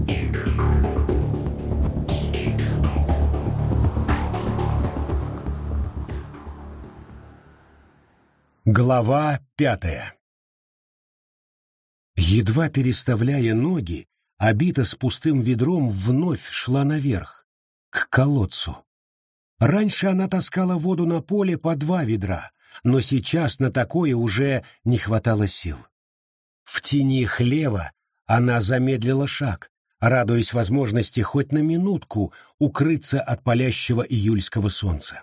Глава 5. Едва переставляя ноги, Обита с пустым ведром вновь шла наверх, к колодцу. Раньше она таскала воду на поле по 2 ведра, но сейчас на такое уже не хватало сил. В тени хлева она замедлила шаг, радуясь возможности хоть на минутку укрыться от палящего июльского солнца.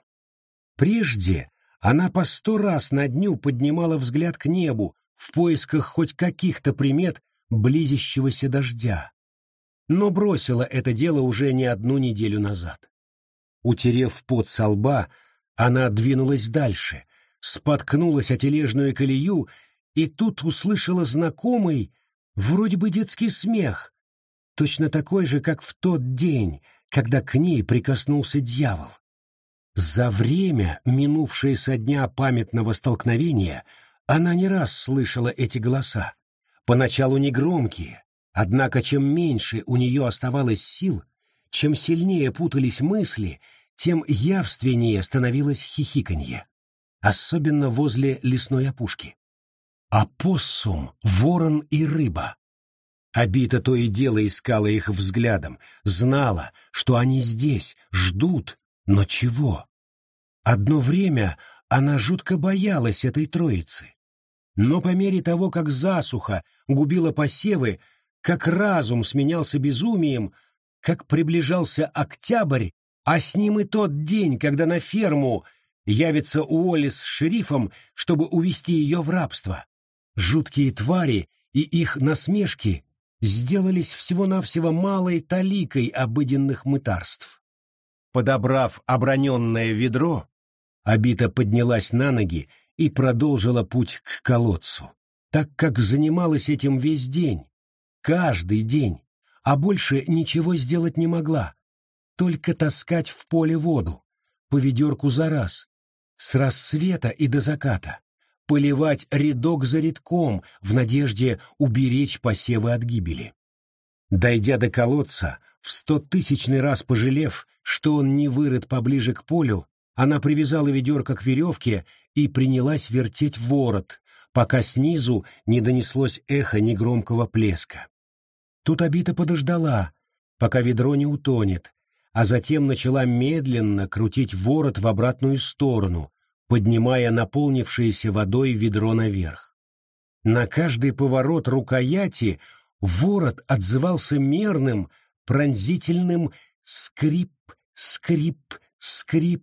Прежде она по 100 раз на дню поднимала взгляд к небу в поисках хоть каких-то примет близящегося дождя, но бросила это дело уже не 1 неделю назад. Утерев пот со лба, она двинулась дальше, споткнулась о тележную колею и тут услышала знакомый, вроде бы детский смех, точно такой же, как в тот день, когда к ней прикоснулся дьявол. За время, минувшее со дня памятного столкновения, она не раз слышала эти голоса, поначалу негромкие, однако чем меньше у нее оставалось сил, чем сильнее путались мысли, тем явственнее становилось хихиканье, особенно возле лесной опушки. Опоссум, ворон и рыба. Обита то и дело искала их взглядом, знала, что они здесь, ждут, но чего? Одно время она жутко боялась этой троицы. Но по мере того, как засуха губила посевы, как разум сменялся безумием, как приближался октябрь, а с ним и тот день, когда на ферму явится Уолли с шерифом, чтобы увести ее в рабство, жуткие твари и их насмешки сделались всего-навсего малой таликой обыденных мытарств. Подобрав оброненное ведро, Обита поднялась на ноги и продолжила путь к колодцу, так как занималась этим весь день, каждый день, а больше ничего сделать не могла, только таскать в поле воду, по ведерку за раз, с рассвета и до заката, поливать рядок за рядком в надежде уберечь посевы от гибели. Дойдя до колодца, в 100-тысячный раз пожалев, что он не вырыт поближе к полю, она привязала ведерко к веревке и принялась вертеть ворот, пока снизу не донеслось эхо негромкого плеска. Тут Обита подождала, пока ведро не утонет, а затем начала медленно крутить ворот в обратную сторону, поднимая наполнившееся водой ведро наверх. На каждый поворот рукояти ворот отзывался мерным, пронзительным скрип, скрип, скрип.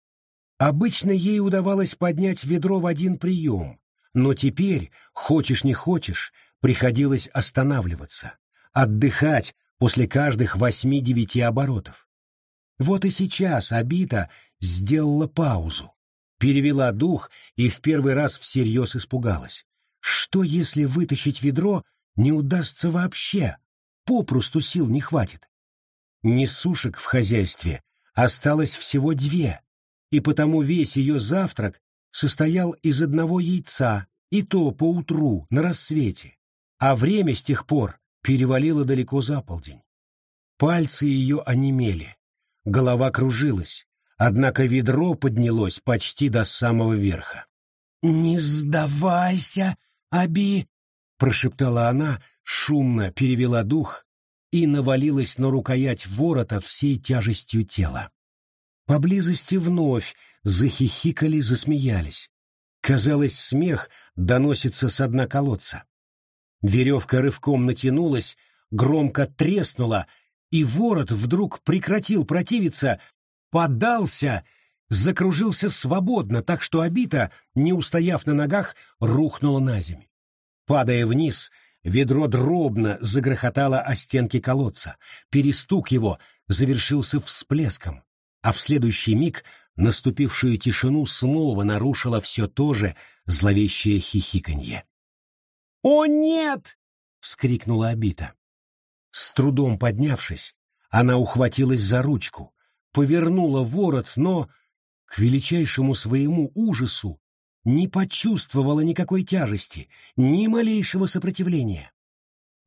Обычно ей удавалось поднять ведро в 1 прием, но теперь, хочешь не хочешь, приходилось останавливаться, отдыхать после каждых 8-9 оборотов. Вот и сейчас Обита сделала паузу, перевела дух и в первый раз всерьез испугалась. Что, если вытащить ведро не удастся вообще? Попросту сил не хватит. Несушек в хозяйстве осталось всего 2, и потому весь ее завтрак состоял из 1 яйца, и то поутру, на рассвете, а время с тех пор перевалило далеко за полдень. Пальцы ее онемели, голова кружилась, однако ведро поднялось почти до самого верха. «Не сдавайся, Аби!» — прошептала она, шумно перевела дух и навалилась на рукоять ворота всей тяжестью тела. Поблизости вновь захихикали, засмеялись. Казалось, смех доносится со дна колодца. Веревка рывком натянулась, громко треснула, и ворот вдруг прекратил противиться, подался, закружился свободно, так что Обита, не устояв на ногах, рухнула на землю. Падая вниз, ведро дробно загрохотало о стенки колодца. Перестук его завершился всплеском, а в следующий миг наступившую тишину снова нарушило все то же зловещее хихиканье. «О, нет!» — вскрикнула Обита. С трудом поднявшись, она ухватилась за ручку, повернула ворот, но, к величайшему своему ужасу, не почувствовала никакой тяжести, ни малейшего сопротивления.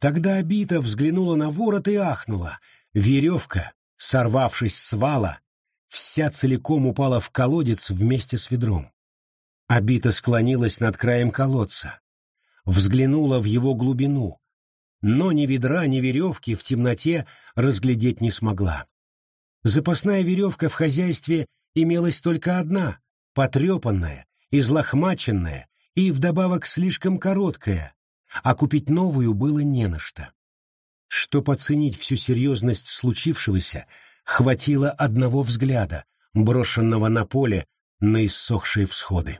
Тогда Обита взглянула на ворот и ахнула. Веревка, сорвавшись с вала, вся целиком упала в колодец вместе с ведром. Обита склонилась над краем колодца, взглянула в его глубину, но ни ведра, ни веревки в темноте разглядеть не смогла. Запасная веревка в хозяйстве имелась только одна, потрепанная, излохмаченная и вдобавок слишком короткая, а купить новую было не на что. Чтоб оценить всю серьезность случившегося, хватило одного взгляда, брошенного на поле на иссохшие всходы.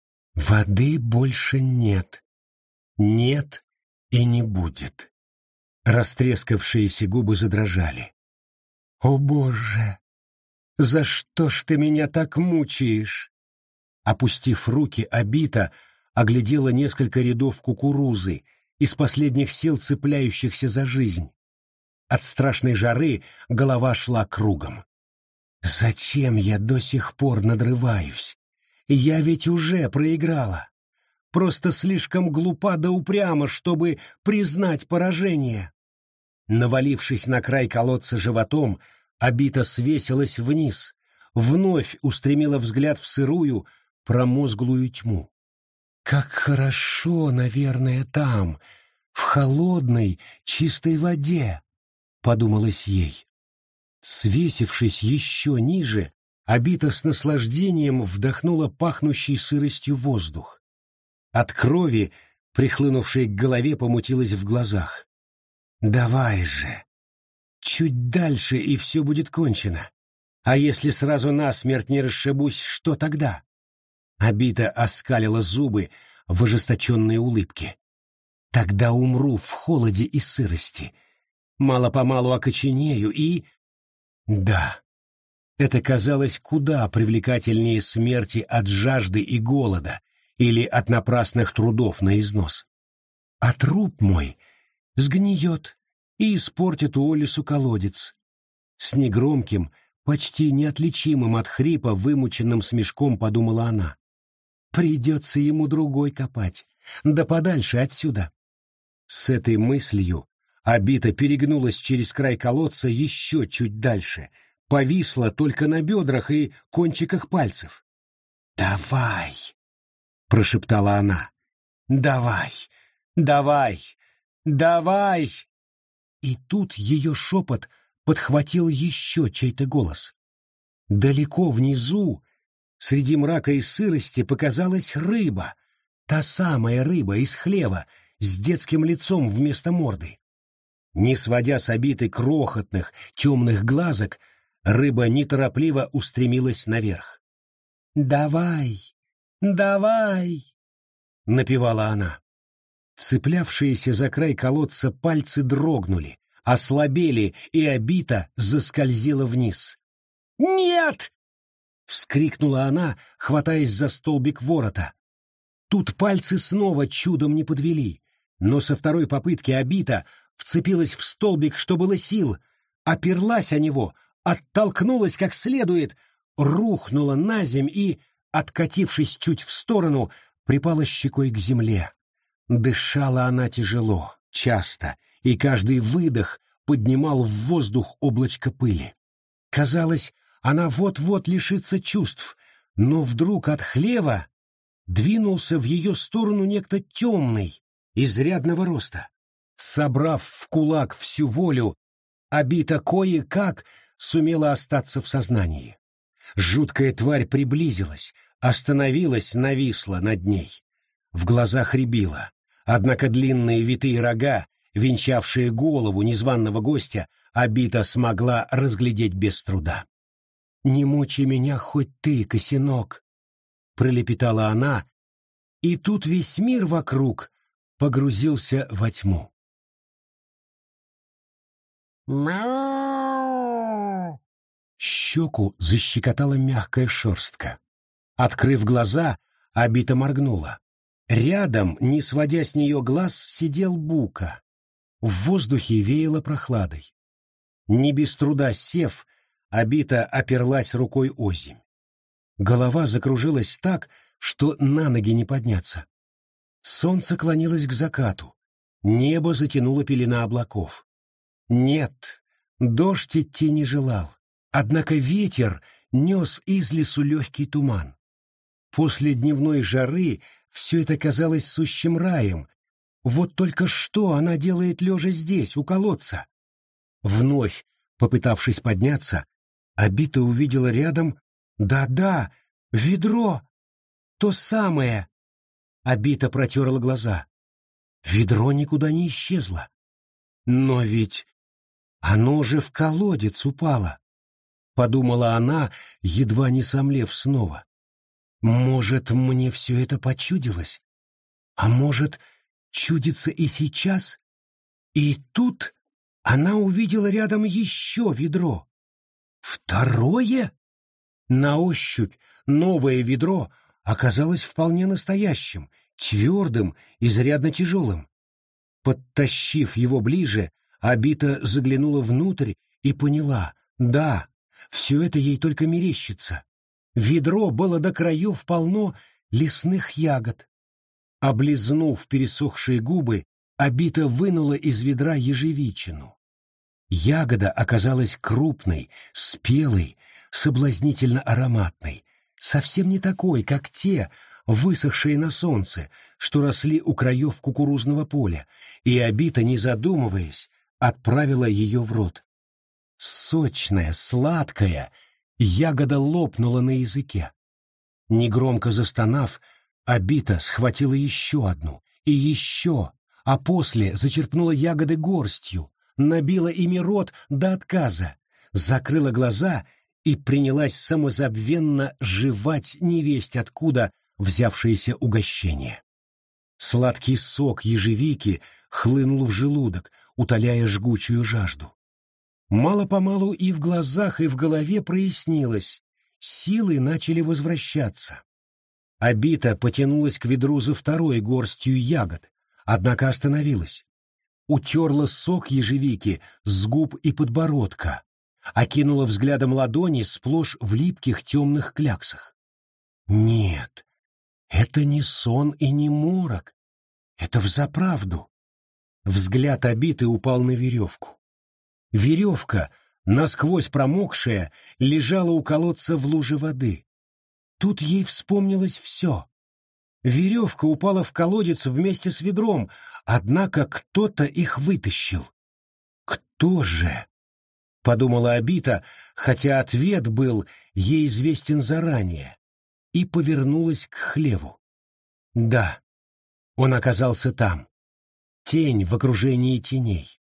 Воды больше нет. Нет и не будет. Растрескавшиеся губы задрожали. «О, Боже! За что ж ты меня так мучаешь?» Опустив руки, Обита оглядела несколько рядов кукурузы, из последних сил цепляющихся за жизнь. От страшной жары голова шла кругом. «Зачем я до сих пор надрываюсь? Я ведь уже проиграла. Просто слишком глупа да упряма, чтобы признать поражение». Навалившись на край колодца животом, Обита свесилась вниз, вновь устремила взгляд в сырую, промозглую тьму. Как хорошо, наверное, там, в холодной, чистой воде, подумалось ей. Свесившись еще ниже, Обита с наслаждением вдохнула пахнущий сыростью воздух. От крови, прихлынувшей к голове, помутилась в глазах. «Давай же! Чуть дальше, и все будет кончено. А если сразу насмерть не расшибусь, что тогда?» Обита оскалила зубы в ожесточенной улыбке. «Тогда умру в холоде и сырости. Мало-помалу окоченею и...» Да, это казалось куда привлекательнее смерти от жажды и голода или от напрасных трудов на износ. А труп мой сгниет и испортит Уоллесу колодец. С негромким, почти неотличимым от хрипа вымученным смешком подумала она. Придется ему другой копать, да подальше отсюда. С этой мыслью Обита перегнулась через край колодца еще чуть дальше, повисла только на бедрах и кончиках пальцев. «Давай!» — прошептала она. «Давай! Давай! Давай!» И тут ее шепот подхватил еще чей-то голос. Далеко внизу, среди мрака и сырости, показалась рыба, та самая рыба из хлева с детским лицом вместо морды. Не сводя с Обиты крохотных, темных глазок, рыба неторопливо устремилась наверх. «Давай! Давай!» — напевала она. Цеплявшиеся за край колодца пальцы дрогнули, ослабели, и Обита заскользила вниз. «Нет!» — вскрикнула она, хватаясь за столбик ворота. Тут пальцы снова чудом не подвели, но со второй попытки Обита вцепилась в столбик, что было сил, оперлась о него, оттолкнулась как следует, рухнула на земь и, откатившись чуть в сторону, припала щекой к земле. Дышала она тяжело, часто, и каждый выдох поднимал в воздух облачко пыли. Казалось, она вот-вот лишится чувств, но вдруг от хлева двинулся в ее сторону некто темный, изрядного роста. Собрав в кулак всю волю, Обита кое-как сумела остаться в сознании. Жуткая тварь приблизилась, остановилась, нависла над ней. В глазах рябило, однако длинные витые рога, венчавшие голову незваного гостя, Обита смогла разглядеть без труда. «Не мучай меня хоть ты, Косинок!» — пролепетала она, и тут весь мир вокруг погрузился во тьму. «Мяу!» Щеку защекотала мягкая шерстка. Открыв глаза, Обита моргнула. Рядом, не сводя с нее глаз, сидел Бука. В воздухе веяло прохладой. Не без труда сев, Обита оперлась рукой озимь. Голова закружилась так, что на ноги не подняться. Солнце клонилось к закату. Небо затянуло пелена облаков. Нет, дождь идти не желал. Однако ветер нес из лесу легкий туман. После дневной жары все это казалось сущим раем. Вот только что она делает лежа здесь, у колодца? Вновь, попытавшись подняться, Обита увидела рядом... Да-да, ведро! То самое! Обита протерла глаза. Ведро никуда не исчезло. Но ведь оно же в колодец упало, подумала она, едва не сомлев снова. Может, мне все это почудилось? А может, чудится и сейчас? И тут она увидела рядом еще ведро. Второе? На ощупь новое ведро оказалось вполне настоящим, твердым, изрядно тяжелым. Подтащив его ближе, Обита заглянула внутрь и поняла, да, все это ей только мерещится. Ведро было до краев полно лесных ягод. Облизнув пересохшие губы, Обита вынула из ведра ежевичину. Ягода оказалась крупной, спелой, соблазнительно ароматной, совсем не такой, как те, высохшие на солнце, что росли у краев кукурузного поля, и Обита, не задумываясь, отправила ее в рот. Сочная, сладкая, ягода лопнула на языке. Негромко застонав, Обита схватила еще одну и еще, а после зачерпнула ягоды горстью, набила ими рот до отказа, закрыла глаза и принялась самозабвенно жевать невесть откуда взявшееся угощение. Сладкий сок ежевики хлынул в желудок, утоляя жгучую жажду. Мало-помалу и в глазах, и в голове прояснилось, силы начали возвращаться. Обита потянулась к ведру за второй горстью ягод, однако остановилась. Утерла сок ежевики с губ и подбородка, окинула взглядом ладони сплошь в липких темных кляксах. Нет, это не сон и не морок, это взаправду. Взгляд Обиты упал на веревку. Веревка, насквозь промокшая, лежала у колодца в луже воды. Тут ей вспомнилось все. Веревка упала в колодец вместе с ведром, однако кто-то их вытащил. Кто же? Подумала Обита, хотя ответ был ей известен заранее, и повернулась к хлеву. Да, он оказался там. Тень в окружении теней.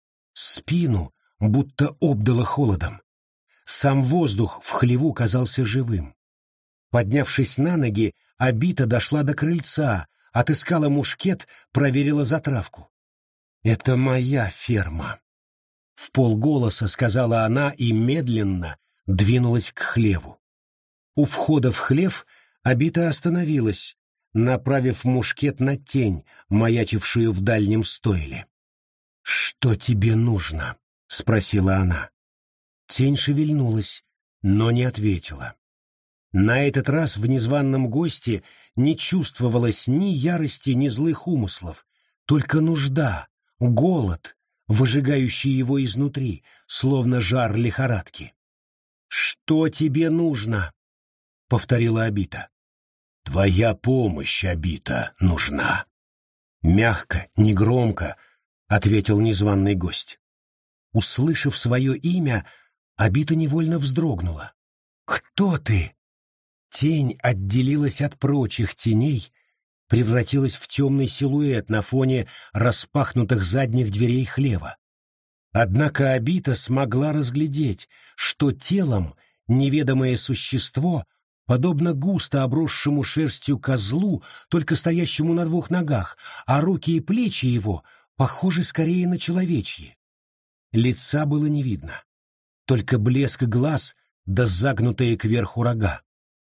Спину будто обдало холодом. Сам воздух в хлеву казался живым. Поднявшись на ноги, Обита дошла до крыльца, отыскала мушкет, проверила затравку. «Это моя ферма», — вполголоса сказала она и медленно двинулась к хлеву. У входа в хлев Обита остановилась, направив мушкет на тень, маячившую в дальнем стойле. «Что тебе нужно?» — спросила она. Тень шевельнулась, но не ответила. На этот раз в незваном госте не чувствовалось ни ярости, ни злых умыслов, только нужда, голод, выжигающий его изнутри, словно жар лихорадки. «Что тебе нужно?» — повторила Обита. «Твоя помощь, Обита, нужна». Мягко, негромко ответил незваный гость. Услышав свое имя, Обита невольно вздрогнула. «Кто ты?» Тень отделилась от прочих теней, превратилась в темный силуэт на фоне распахнутых задних дверей хлева. Однако Обита смогла разглядеть, что телом неведомое существо, подобно густо обросшему шерстью козлу, только стоящему на двух ногах, а руки и плечи его похожи скорее на человечьи. Лица было не видно, только блеск глаз да загнутые кверху рога.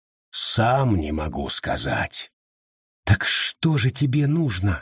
«Сам не могу сказать». «Так что же тебе нужно?»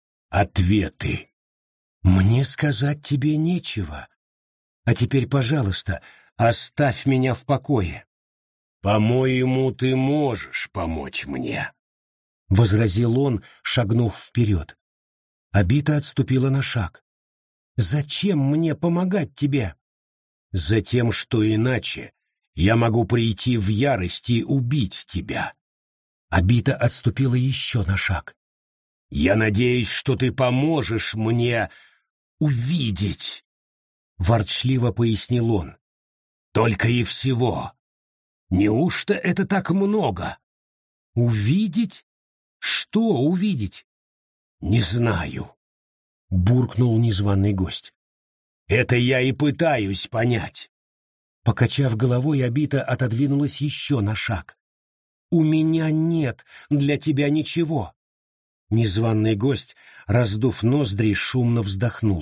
«Ответы». «Мне сказать тебе нечего. А теперь, пожалуйста, оставь меня в покое». «По-моему, ты можешь помочь мне», — возразил он, шагнув вперед. Обита отступила на шаг. «Зачем мне помогать тебе?» «Затем, что иначе я могу прийти в ярость и убить тебя». Обита отступила еще на шаг. «Я надеюсь, что ты поможешь мне увидеть», — ворчливо пояснил он. «Только и всего. Неужто это так много?» «Увидеть? Что увидеть?» «Не знаю», — буркнул незваный гость. «Это я и пытаюсь понять». Покачав головой, Обита отодвинулась еще на шаг. «У меня нет для тебя ничего». Незваный гость, раздув ноздри, шумно вздохнул.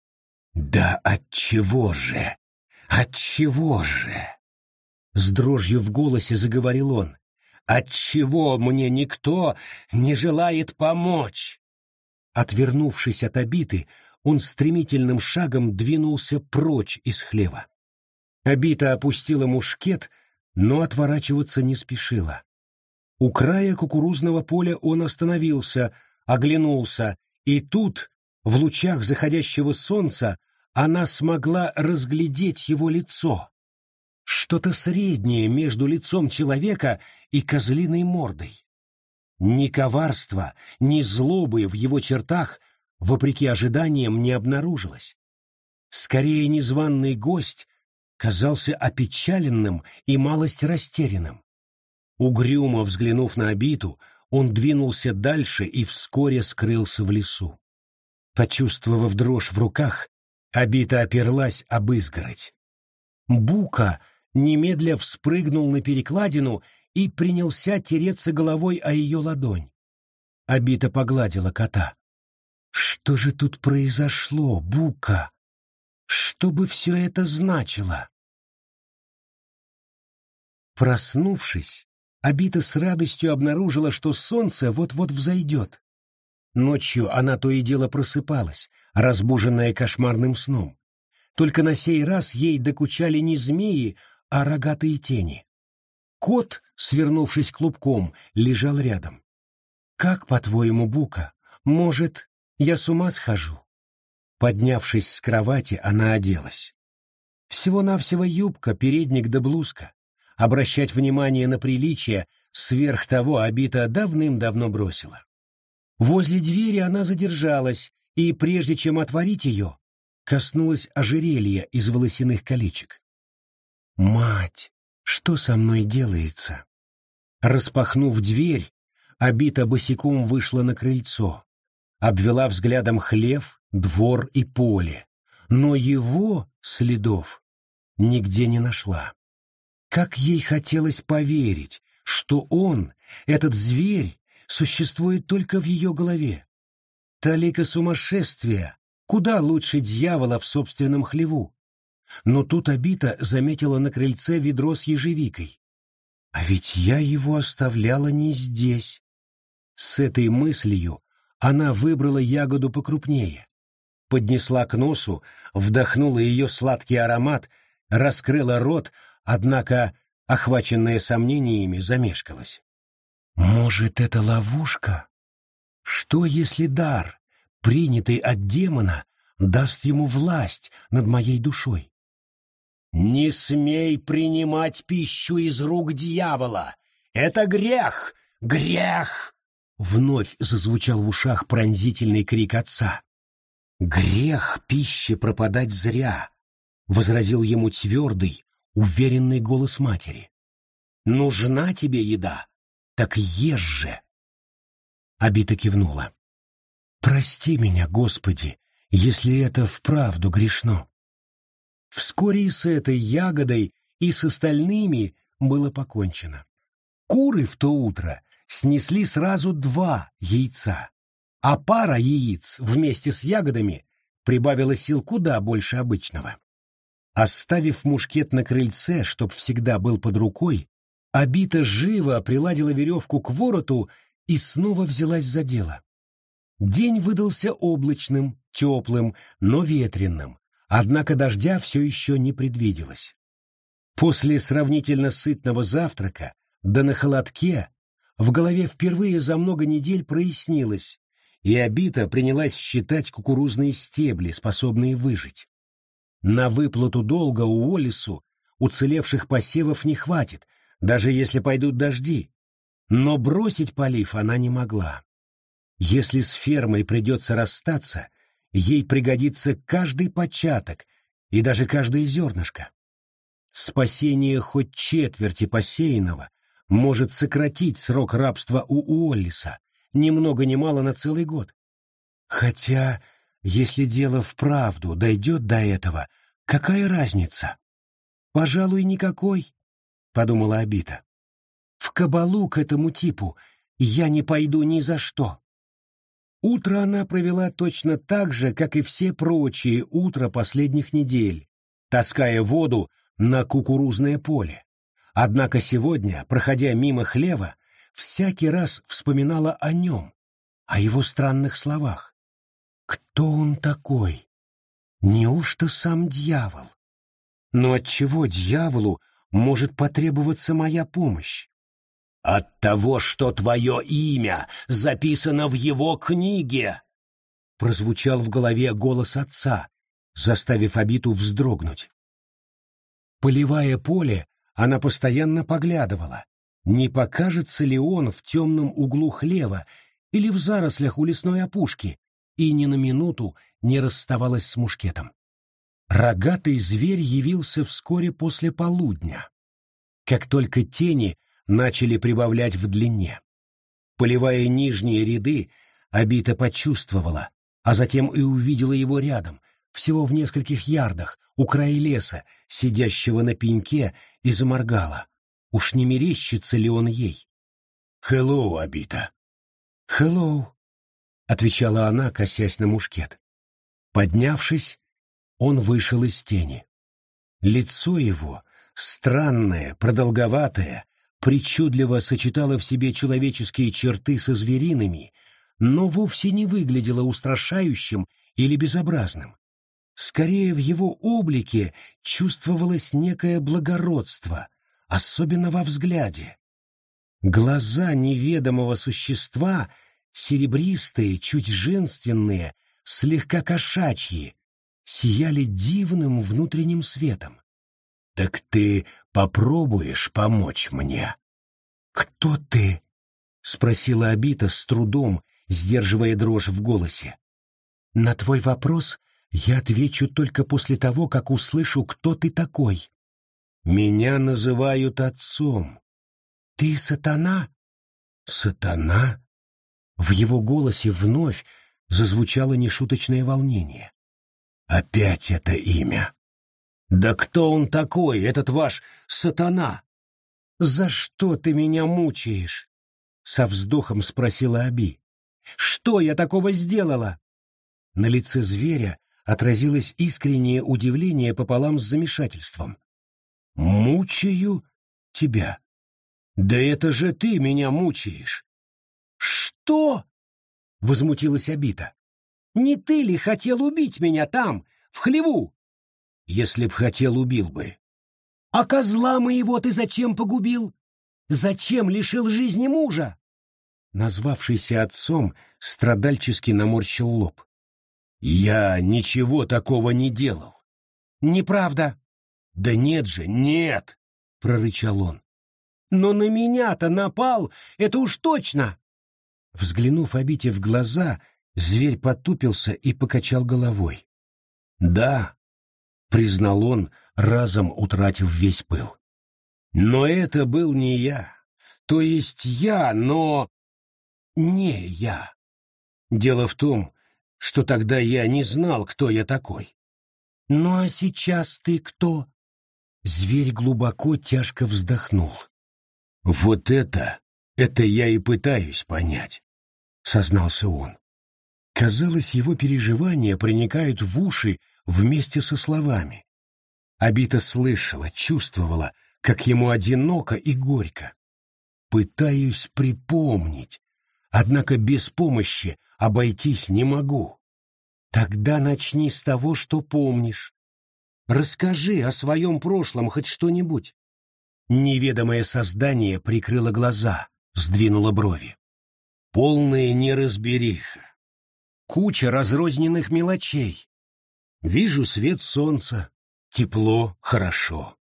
«Да отчего же? Отчего же?» С дрожью в голосе заговорил он. «Отчего мне никто не желает помочь?» Отвернувшись от Обиты, он стремительным шагом двинулся прочь из хлева. Обита опустила мушкет, но отворачиваться не спешила. У края кукурузного поля он остановился, оглянулся, и тут, в лучах заходящего солнца, она смогла разглядеть его лицо. Что-то среднее между лицом человека и козлиной мордой. Ни коварства, ни злобы в его чертах, вопреки ожиданиям, не обнаружилось. Скорее, незваный гость казался опечаленным и малость растерянным. Угрюмо взглянув на Обиту, он двинулся дальше и вскоре скрылся в лесу. Почувствовав дрожь в руках, Обита оперлась об изгородь. Бука немедля вспрыгнул на перекладину и принялся тереться головой о ее ладонь. Обита погладила кота. «Что же тут произошло, Бука? Что бы все это значило?» Проснувшись, Обита с радостью обнаружила, что солнце вот-вот взойдет. Ночью она то и дело просыпалась, разбуженная кошмарным сном. Только на сей раз ей докучали не змеи, а рогатые тени. Кот, свернувшись клубком, лежал рядом. «Как, по-твоему, Бука? Может, я с ума схожу?» Поднявшись с кровати, она оделась. Всего-навсего юбка, передник да блузка. Обращать внимание на приличие сверх того Обита давным-давно бросила. Возле двери она задержалась, и, прежде чем отворить ее, коснулась ожерелья из волосяных колечек. «Мать, что со мной делается?» Распахнув дверь, Обита босиком вышла на крыльцо, обвела взглядом хлев, двор и поле, но его следов нигде не нашла. Как ей хотелось поверить, что он, этот зверь, существует только в ее голове. Талика сумасшествия куда лучше дьявола в собственном хлеву. Но тут Обита заметила на крыльце ведро с ежевикой. А ведь я его оставляла не здесь. С этой мыслью она выбрала ягоду покрупнее, поднесла к носу, вдохнула ее сладкий аромат, раскрыла рот, однако, охваченная сомнениями, замешкалась. Может, это ловушка? Что, если дар, принятый от демона, даст ему власть над моей душой? «Не смей принимать пищу из рук дьявола! Это грех! Грех!» Вновь зазвучал в ушах пронзительный крик отца. «Грех пище пропадать зря!» — возразил ему твердый, уверенный голос матери. «Нужна тебе еда? Так ешь же!» Обита кивнула. «Прости меня, Господи, если это вправду грешно». Вскоре и с этой ягодой, и с остальными было покончено. Куры в то утро снесли сразу 2 яйца, а пара яиц вместе с ягодами прибавила сил куда больше обычного. Оставив мушкет на крыльце, чтоб всегда был под рукой, Обита живо приладила веревку к вороту и снова взялась за дело. День выдался облачным, теплым, но ветренным, однако дождя все еще не предвиделось. После сравнительно сытного завтрака, да на холодке, в голове впервые за много недель прояснилось, и Обита принялась считать кукурузные стебли, способные выжить. На выплату долга Уоллесу уцелевших посевов не хватит, даже если пойдут дожди. Но бросить полив она не могла. Если с фермой придется расстаться, ей пригодится каждый початок и даже каждое зернышко. Спасение хоть четверти посеянного может сократить срок рабства у Уоллеса, ни много ни мало на целый год. Хотя, если дело вправду дойдет до этого, какая разница? Пожалуй, никакой, — подумала Обита. В кабалу к этому типу я не пойду ни за что. Утро она провела точно так же, как и все прочие утра последних недель, таская воду на кукурузное поле. Однако сегодня, проходя мимо хлева, всякий раз вспоминала о нем, о его странных словах. Кто он такой? Неужто сам дьявол? Но отчего дьяволу может потребоваться моя помощь? От того, что твое имя записано в его книге, прозвучал в голове голос отца, заставив Обиту вздрогнуть. Поливая поле, она постоянно поглядывала, не покажется ли он в темном углу хлева или в зарослях у лесной опушки, и ни на минуту не расставалась с мушкетом. Рогатый зверь явился вскоре после полудня, как только тени начали прибавлять в длине. Поливая нижние ряды, Обита почувствовала, а затем и увидела его рядом, всего в нескольких ярдах, у края леса, сидящего на пеньке, и заморгала. Уж не мерещится ли он ей? «Хеллоу, Обита!» «Хеллоу!» — отвечала она, косясь на мушкет. Поднявшись, он вышел из тени. Лицо его, странное, продолговатое, причудливо сочетало в себе человеческие черты со звериными, но вовсе не выглядело устрашающим или безобразным. Скорее, в его облике чувствовалось некое благородство, особенно во взгляде. Глаза неведомого существа, серебристые, чуть женственные, слегка кошачьи, сияли дивным внутренним светом. «Так ты попробуешь помочь мне?» «Кто ты?» — спросила Обита с трудом, сдерживая дрожь в голосе. «На твой вопрос я отвечу только после того, как услышу, кто ты такой». «Меня называют отцом». «Ты сатана?» «Сатана?» В его голосе вновь зазвучало нешуточное волнение. «Опять это имя! Да кто он такой, этот ваш сатана?» «За что ты меня мучаешь?» — со вздохом спросила Аби. «Что я такого сделала?» На лице зверя отразилось искреннее удивление пополам с замешательством. «Мучаю тебя? Да это же ты меня мучаешь!» «Что?» — возмутилась Обита. «Не ты ли хотел убить меня там, в хлеву?» «Если б хотел, убил бы». «А козла моего ты зачем погубил? Зачем лишил жизни мужа?» Назвавшийся отцом страдальчески наморщил лоб. «Я ничего такого не делал». «Неправда». «Да нет же, нет!» — прорычал он. «Но на меня-то напал, это уж точно!» Взглянув Обите в глаза, зверь потупился и покачал головой. «Да», — признал он, разом утратив весь пыл. «Но это был не я. То есть я, но не я. Дело в том, что тогда я не знал, кто я такой». «Ну а сейчас ты кто?» Зверь глубоко, тяжко вздохнул. «Вот это я и пытаюсь понять», — сознался он. Казалось, его переживания проникают в уши вместе со словами. Обита слышала, чувствовала, как ему одиноко и горько. «Пытаюсь припомнить, однако без помощи обойтись не могу». «Тогда начни с того, что помнишь. Расскажи о своем прошлом хоть что-нибудь». Неведомое создание прикрыло глаза, сдвинуло брови. «Полная неразбериха. куча разрозненных мелочей. Вижу свет солнца, тепло, хорошо.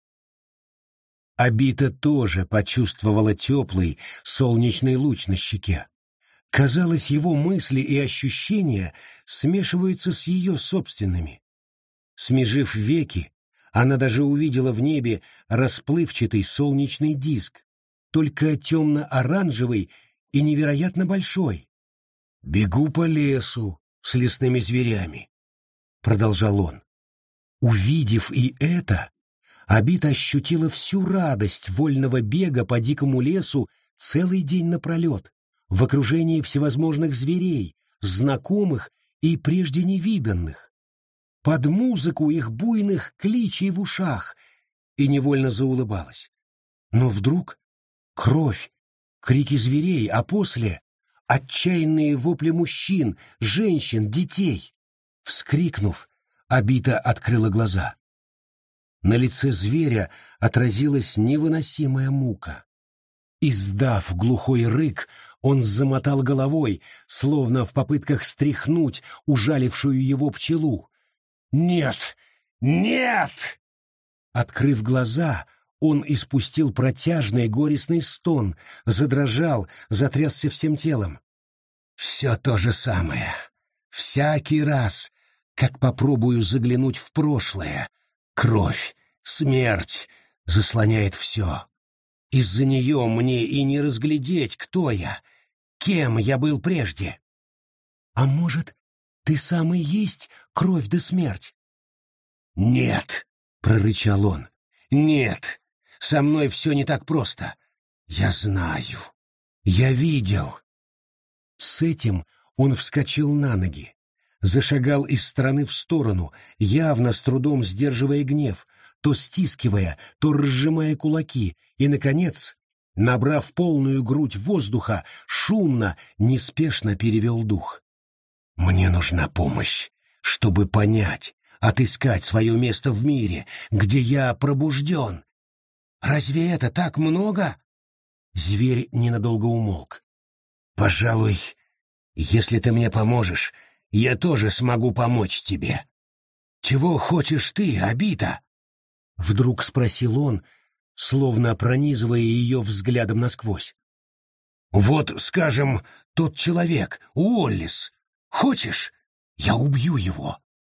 Обита тоже почувствовала теплый солнечный луч на щеке. Казалось, его мысли и ощущения смешиваются с ее собственными. Смежив веки, она даже увидела в небе расплывчатый солнечный диск, только темно-оранжевый и невероятно большой. «Бегу по лесу с лесными зверями», — продолжал он. Увидев и это, Обита ощутила всю радость вольного бега по дикому лесу целый день напролет, в окружении всевозможных зверей, знакомых и прежде невиданных, под музыку их буйных кличей в ушах, и невольно заулыбалась. Но вдруг кровь, крики зверей, а после — отчаянные вопли мужчин, женщин, детей. Вскрикнув, Обита открыла глаза. На лице зверя отразилась невыносимая мука. Издав глухой рык, он замотал головой, словно в попытках стряхнуть ужалившую его пчелу. «Нет! Нет!» Открыв глаза, он испустил протяжный горестный стон, задрожал, затрясся всем телом. «Все то же самое. Всякий раз, как попробую заглянуть в прошлое, кровь, смерть заслоняет все. Из-за нее мне и не разглядеть, кто я, кем я был прежде. А может, ты сам и есть кровь да смерть?» «Нет», — прорычал он, — «нет, со мной все не так просто. Я знаю, я видел». С этим он вскочил на ноги, зашагал из стороны в сторону, явно с трудом сдерживая гнев, то стискивая, то разжимая кулаки, и, наконец, набрав полную грудь воздуха, шумно, неспешно перевел дух. «Мне нужна помощь, чтобы понять, отыскать свое место в мире, где я пробужден. Разве это так много?» Зверь ненадолго умолк. «Пожалуй, если ты мне поможешь, я тоже смогу помочь тебе. Чего хочешь ты, Обита?» Вдруг спросил он, словно пронизывая ее взглядом насквозь. «Вот, скажем, тот человек, Уоллес. Хочешь? Я убью его».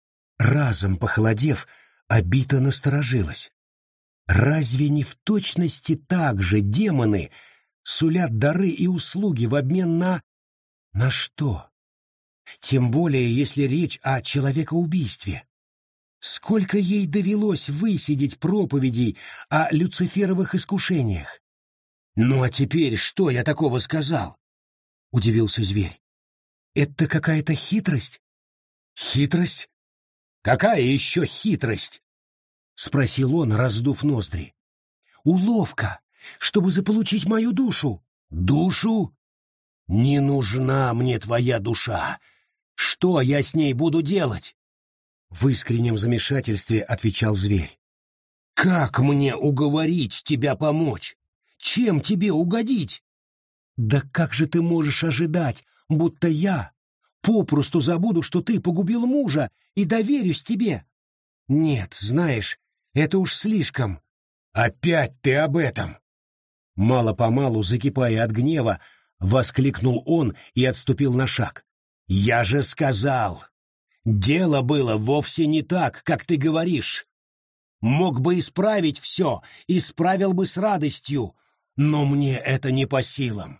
Разом похолодев, Обита насторожилась. Разве не в точности так же демоны сулят дары и услуги в обмен на... На что? Тем более, если речь о человекоубийстве. Сколько ей довелось высидеть проповедей о люциферовых искушениях? «Ну а теперь что я такого сказал?» — удивился зверь. «Это какая-то хитрость?» «Хитрость? Какая еще хитрость?» — спросил он, раздув ноздри. «Уловка, чтобы заполучить мою душу». «Душу? Не нужна мне твоя душа. Что я с ней буду делать?» В искреннем замешательстве отвечал зверь. «Как мне уговорить тебя помочь? Чем тебе угодить?» «Да как же ты можешь ожидать, будто я попросту забуду, что ты погубил мужа, и доверюсь тебе? Нет, знаешь, это уж слишком». «Опять ты об этом!» Мало-помалу, закипая от гнева, воскликнул он и отступил на шаг. «Я же сказал! Дело было вовсе не так, как ты говоришь. Мог бы исправить все, исправил бы с радостью, но мне это не по силам».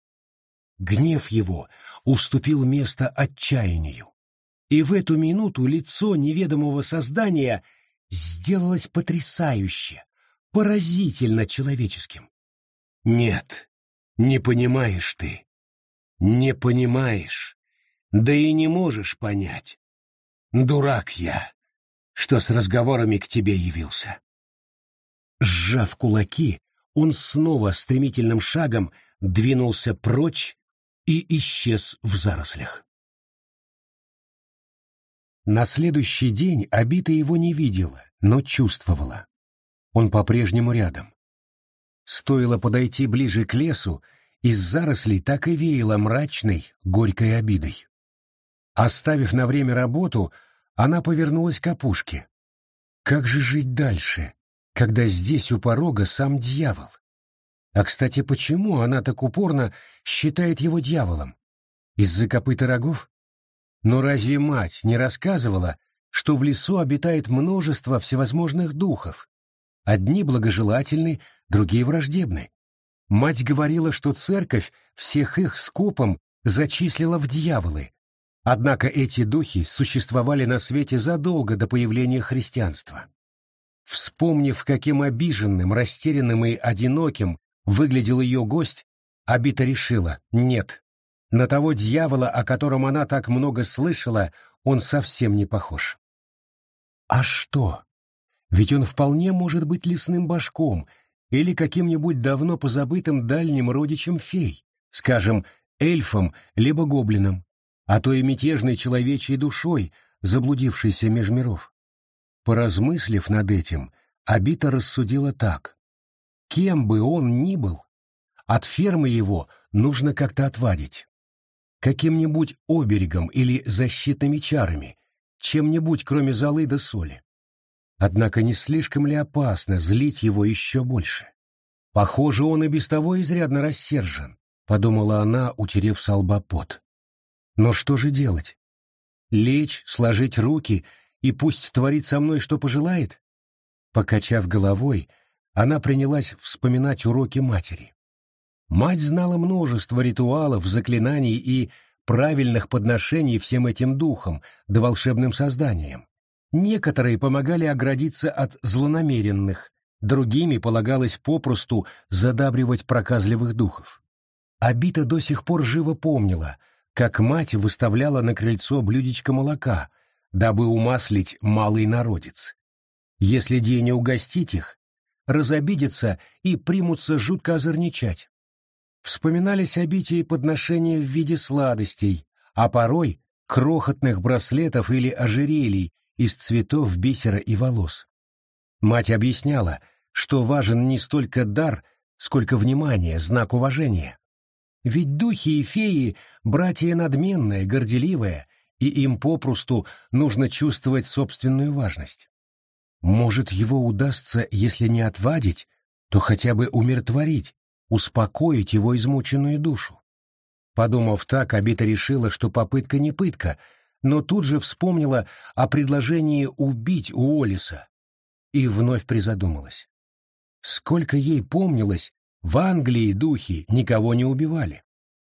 Гнев его уступил место отчаянию, и в эту минуту лицо неведомого создания сделалось потрясающе, поразительно человеческим. «Нет, не понимаешь ты, не понимаешь, да и не можешь понять. Дурак я, что с разговорами к тебе явился». Сжав кулаки, он снова стремительным шагом двинулся прочь и исчез в зарослях. На следующий день Обита его не видела, но чувствовала. Он по-прежнему рядом. Стоило подойти ближе к лесу, из зарослей так и веяло мрачной, горькой обидой. Оставив на время работу, она повернулась к опушке. Как же жить дальше, когда здесь у порога сам дьявол? А, кстати, почему она так упорно считает его дьяволом? Из-за копыт и рогов? Но разве мать не рассказывала, что в лесу обитает множество всевозможных духов? Одни благожелательны, другие враждебны. Мать говорила, что церковь всех их скопом зачислила в дьяволы. Однако эти духи существовали на свете задолго до появления христианства. Вспомнив, каким обиженным, растерянным и одиноким выглядел ее гость, Абита решила: нет, на того дьявола, о котором она так много слышала, он совсем не похож. А что? Ведь он вполне может быть лесным башком или каким-нибудь давно позабытым дальним родичем фей, скажем, эльфом либо гоблином, а то и мятежной человечьей душой, заблудившейся меж миров. Поразмыслив над этим, Абита рассудила так: кем бы он ни был, от фермы его нужно как-то отвадить. Каким-нибудь оберегом или защитными чарами, чем-нибудь кроме золы да соли. Однако не слишком ли опасно злить его еще больше? Похоже, он и без того изрядно рассержен, подумала она, утерев со лба пот. Но что же делать? Лечь, сложить руки и пусть творит со мной, что пожелает? Покачав головой, она принялась вспоминать уроки матери. Мать знала множество ритуалов, заклинаний и правильных подношений всем этим духам да волшебным созданиям. Некоторые помогали оградиться от злонамеренных, другими полагалось попросту задабривать проказливых духов. Абита до сих пор живо помнила, как мать выставляла на крыльцо блюдечко молока, дабы умаслить малый народец. Если день не угостить их, разобидятся и примутся жутко озорничать. Вспоминались Абите и подношения в виде сладостей, а порой крохотных браслетов или ожерелий из цветов, бисера и волос. Мать объясняла, что важен не столько дар, сколько внимание, знак уважения. Ведь духи и феи — братья надменные, горделивые, и им попросту нужно чувствовать собственную важность. Может, его удастся, если не отвадить, то хотя бы умиротворить, успокоить его измученную душу. Подумав так, Абита решила, что попытка не пытка, но тут же вспомнила о предложении убить Уоллеса и вновь призадумалась. Сколько ей помнилось, в Англии духи никого не убивали.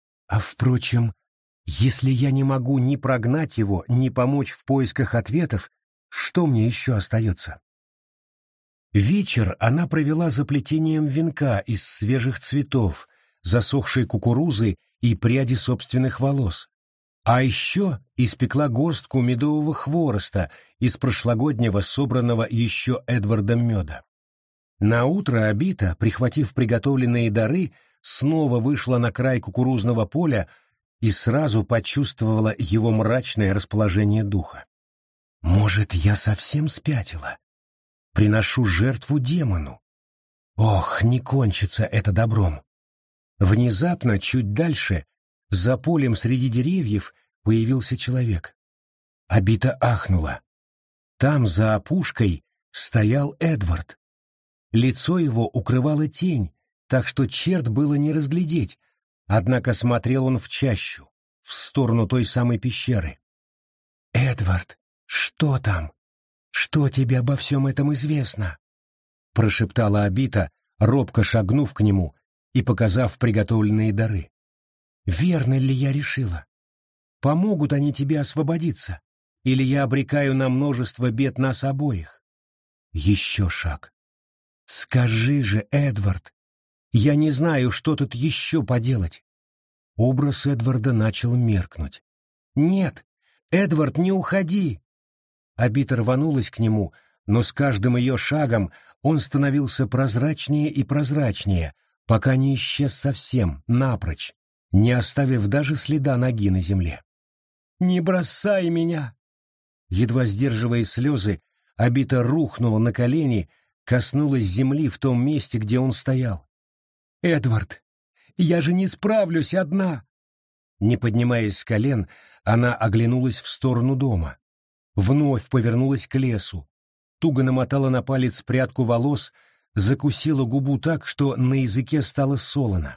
А впрочем, если я не могу ни прогнать его, ни помочь в поисках ответов, что мне еще остается? Вечер она провела за плетением венка из свежих цветов, засохшей кукурузы и пряди собственных волос, а еще испекла горстку медового хвороста из прошлогоднего собранного еще Эдвардом меда. Наутро Абита, прихватив приготовленные дары, снова вышла на край кукурузного поля и сразу почувствовала его мрачное расположение духа. «Может, я совсем спятила? Приношу жертву демону. Ох, не кончится это добром!» Внезапно, чуть дальше, за полем среди деревьев, появился человек. Абита ахнула. Там, за опушкой, стоял Эдвард. Лицо его укрывала тень, так что черт было не разглядеть, однако смотрел он в чащу, в сторону той самой пещеры. «Эдвард, что там? Что тебе обо всем этом известно?» — прошептала Абита, робко шагнув к нему и показав приготовленные дары. «Верно ли я решила? Помогут они тебе освободиться, или я обрекаю на множество бед нас обоих?» Еще шаг. «Скажи же, Эдвард, я не знаю, что тут еще поделать». Образ Эдварда начал меркнуть. «Нет, Эдвард, не уходи!» Абита рванулась к нему, но с каждым ее шагом он становился прозрачнее и прозрачнее, пока не исчез совсем, напрочь, не оставив даже следа ноги на земле. «Не бросай меня!» Едва сдерживая слезы, Абита рухнула на колени, коснулась земли в том месте, где он стоял. «Эдвард, я же не справлюсь одна!» Не поднимаясь с колен, она оглянулась в сторону дома. Вновь повернулась к лесу, туго намотала на палец прядку волос, закусила губу так, что на языке стало солоно.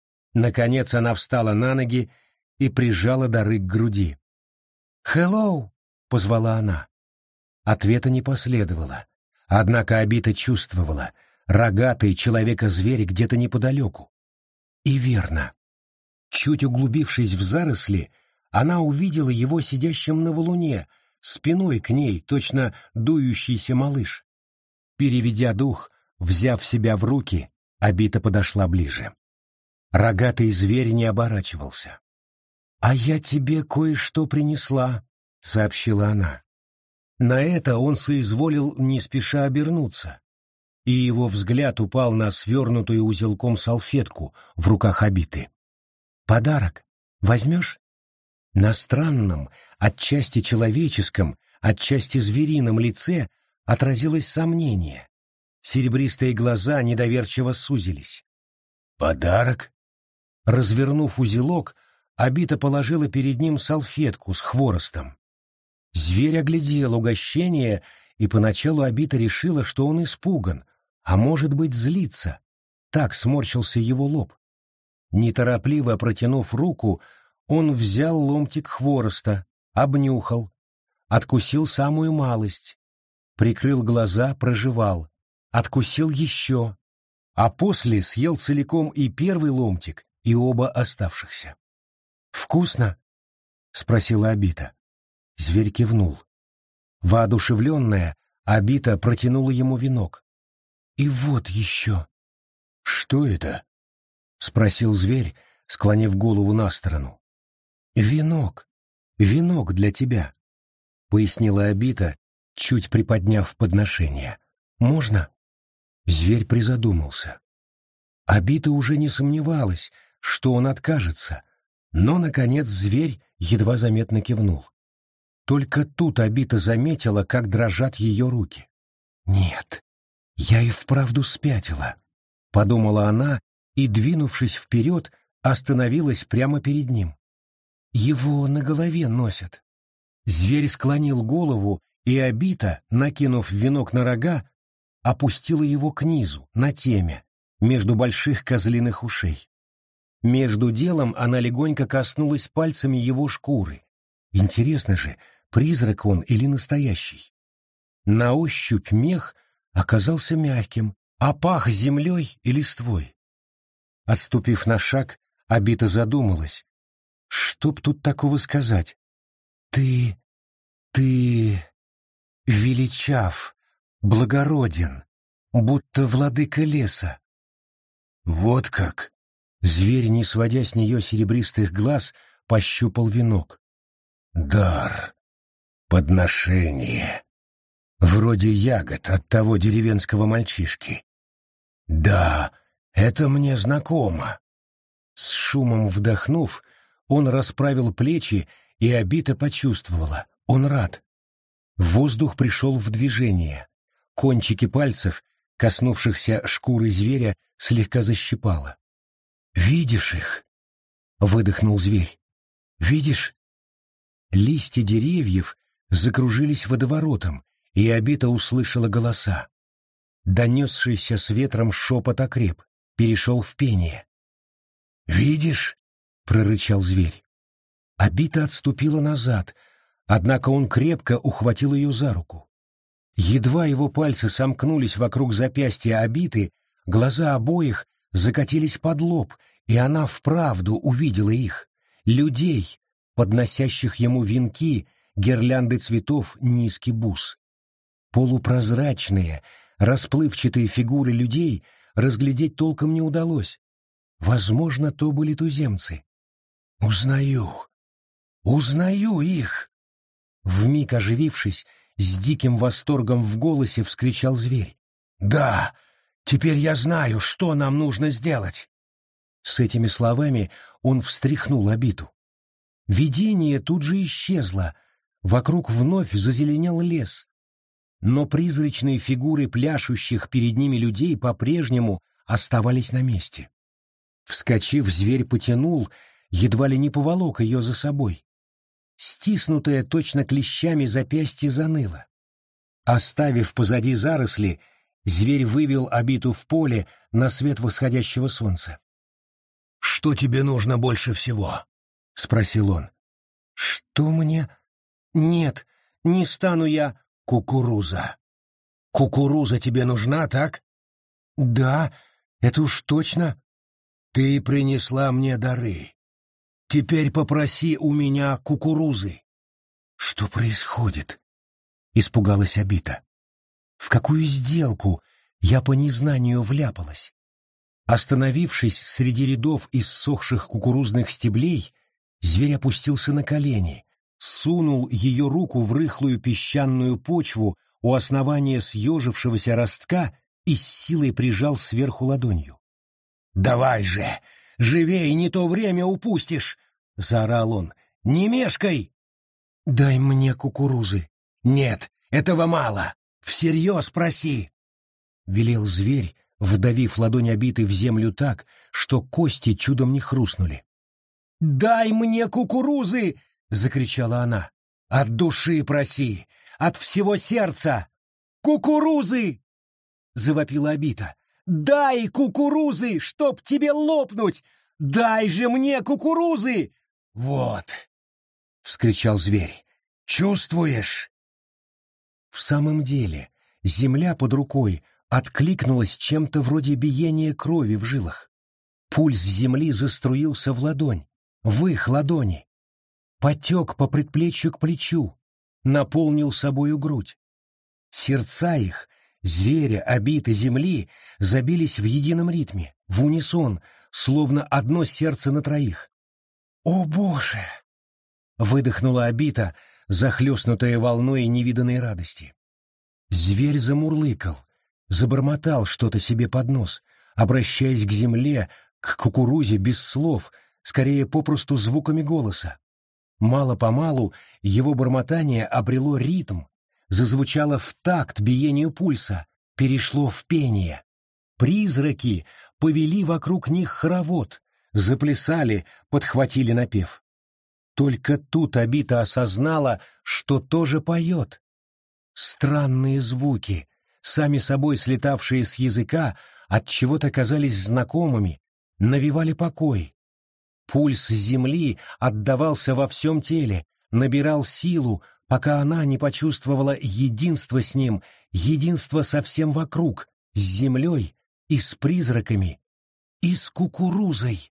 Наконец она встала на ноги и прижала дары к груди. «Хеллоу!» — позвала она. Ответа не последовало, однако Обита чувствовала, рогатый человека-зверь где-то неподалеку. И верно. Чуть углубившись в заросли, она увидела его сидящим на валуне, спиной к ней, точно дующийся малыш. Переведя дух, взяв себя в руки, Обита подошла ближе. Рогатый зверь не оборачивался. «А я тебе кое-что принесла», — сообщила она. На это он соизволил не спеша обернуться, и его взгляд упал на свернутую узелком салфетку в руках Обиты. «Подарок возьмешь?» На странном, отчасти человеческом, отчасти зверином лице отразилось сомнение. Серебристые глаза недоверчиво сузились. «Подарок?» Развернув узелок, Обита положила перед ним салфетку с хворостом. Зверь оглядел угощение, и поначалу Обита решила, что он испуган, а может быть злится. Так сморщился его лоб. Неторопливо протянув руку, он взял ломтик хвороста, обнюхал, откусил самую малость, прикрыл глаза, прожевал, откусил еще, а после съел целиком и первый ломтик, и оба оставшихся. «Вкусно?» — спросила Обита. Зверь кивнул. Воодушевленная, Обита протянула ему венок. «И вот еще». «Что это?» — спросил зверь, склонив голову на сторону. «Венок. Венок для тебя», — пояснила Обита, чуть приподняв подношение. «Можно?» Зверь призадумался. Обита уже не сомневалась, что он откажется, но, наконец, зверь едва заметно кивнул. Только тут Обита заметила, как дрожат ее руки. «Нет, я и вправду спятила», — подумала она и, двинувшись вперед, остановилась прямо перед ним. «Его на голове носят». Зверь склонил голову, и Обита, накинув венок на рога, опустила его к низу, на теме, между больших козлиных ушей. Между делом она легонько коснулась пальцами его шкуры. Интересно же, призрак он или настоящий? На ощупь мех оказался мягким, а пах землей и листвой. Отступив на шаг, Обита задумалась. Что б тут такого сказать? Ты величав, благороден, будто владыка леса. Вот как! Зверь, не сводя с нее серебристых глаз, пощупал венок. Дар, подношение, вроде ягод от того деревенского мальчишки. Да, это мне знакомо. С шумом вдохнув, он расправил плечи, и Обита почувствовала. Он рад. Воздух пришел в движение. Кончики пальцев, коснувшихся шкуры зверя, слегка защипало. «Видишь их?» — выдохнул зверь. «Видишь?» Листья деревьев закружились водоворотом, и Обита услышала голоса. Донесшийся с ветром шепот окреп, перешел в пение. «Видишь?» — прорычал зверь. Обита отступила назад, однако он крепко ухватил ее за руку. Едва его пальцы сомкнулись вокруг запястья Обиты, глаза обоих закатились под лоб, и она вправду увидела их, людей, подносящих ему венки, гирлянды цветов, низкий бус. Полупрозрачные, расплывчатые фигуры людей разглядеть толком не удалось. Возможно, то были туземцы. Узнаю их!» Вмиг оживившись, с диким восторгом в голосе вскричал зверь. «Да, теперь я знаю, что нам нужно сделать!» С этими словами он встряхнул Обиту. Видение тут же исчезло, вокруг вновь зазеленел лес. Но призрачные фигуры пляшущих перед ними людей по-прежнему оставались на месте. Вскочив, зверь потянул, едва ли не поволок ее за собой. Стиснутое точно клещами запястье заныло. Оставив позади заросли, зверь вывел Абиту в поле на свет восходящего солнца. «Что тебе нужно больше всего?» — спросил он. «Что мне? Нет, не стану я...» «Кукуруза. Кукуруза тебе нужна, так?» «Да, это уж точно». «Ты принесла мне дары. Теперь попроси у меня кукурузы». «Что происходит?» — испугалась Абита. «В какую сделку я по незнанию вляпалась?» Остановившись среди рядов иссохших кукурузных стеблей, зверь опустился на колени, сунул ее руку в рыхлую песчаную почву у основания съежившегося ростка и с силой прижал сверху ладонью. «Давай же! Живей, не то время упустишь!» — заорал он. «Не мешкай!» «Дай мне кукурузы!» «Нет, этого мало! Всерьез проси!» — велел зверь, вдавив ладонь Абиты в землю так, что кости чудом не хрустнули. «Дай мне кукурузы!» — закричала она. «От души проси! От всего сердца! Кукурузы!» — завопила Абита. «Дай кукурузы, чтоб тебе лопнуть! Дай же мне кукурузы!» «Вот!» — вскричал зверь. «Чувствуешь?» В самом деле, земля под рукой откликнулась чем-то вроде биения крови в жилах. Пульс земли заструился в ладонь, в их ладони. Потек по предплечью к плечу, наполнил собою грудь. Сердца их, зверя, Абиты, земли, забились в едином ритме, в унисон, словно одно сердце на троих. «О, Боже!» — выдохнула Абита, захлестнутая волной невиданной радости. Зверь замурлыкал, забормотал что-то себе под нос, обращаясь к земле, к кукурузе без слов, скорее попросту звуками голоса. Мало-помалу его бормотание обрело ритм, зазвучало в такт биению пульса, перешло в пение. Призраки повели вокруг них хоровод, заплясали, подхватили напев. Только тут Абита осознала, что тоже поет. Странные звуки, сами собой слетавшие с языка, отчего-то казались знакомыми, навевали покой. Пульс земли отдавался во всем теле, набирал силу, пока она не почувствовала единство с ним, единство со всем вокруг, с землей и с призраками, и с кукурузой.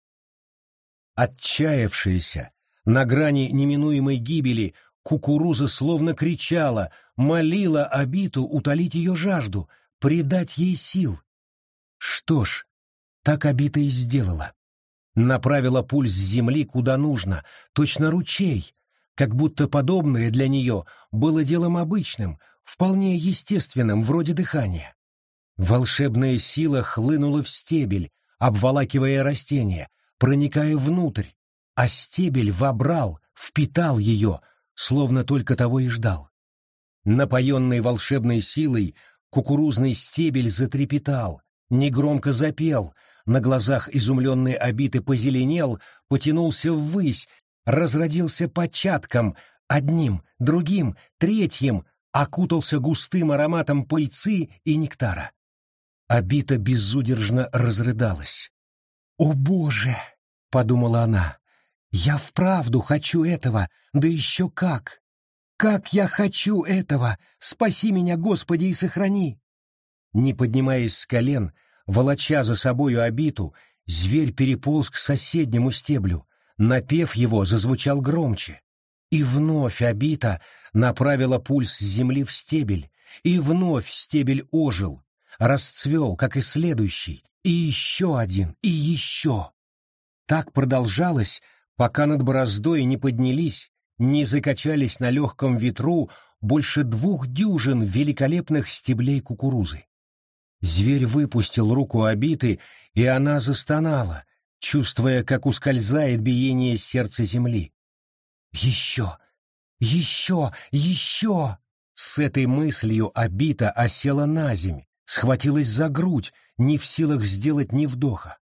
Отчаявшаяся, на грани неминуемой гибели, кукуруза словно кричала, молила Абиту утолить ее жажду, придать ей сил. Что ж, так Абита и сделала. Направила пульс земли куда нужно, точно ручей, как будто подобное для нее было делом обычным, вполне естественным, вроде дыхания. Волшебная сила хлынула в стебель, обволакивая растение, проникая внутрь, а стебель вобрал, впитал ее, словно только того и ждал. Напоенный волшебной силой, кукурузный стебель затрепетал, негромко запел, на глазах изумленной Абиты позеленел, потянулся ввысь, разродился початком, одним, другим, третьим, окутался густым ароматом пыльцы и нектара. Абита безудержно разрыдалась. «О, Боже!» — подумала она. «Я вправду хочу этого, да еще как! Как я хочу этого! Спаси меня, Господи, и сохрани!» Не поднимаясь с колен, волоча за собою Абиту, зверь переполз к соседнему стеблю, напев его зазвучал громче. И вновь Абита направила пульс с земли в стебель, и вновь стебель ожил, расцвел, как и следующий, и еще один, и еще. Так продолжалось, пока над бороздой не поднялись, не закачались на легком ветру больше 2 дюжин великолепных стеблей кукурузы. Зверь выпустил руку Абиты, и она застонала, чувствуя, как ускользает биение сердца земли. «Еще! Еще! Еще!» С этой мыслью Абита осела наземь, схватилась за грудь, не в силах сделать ни вдоха.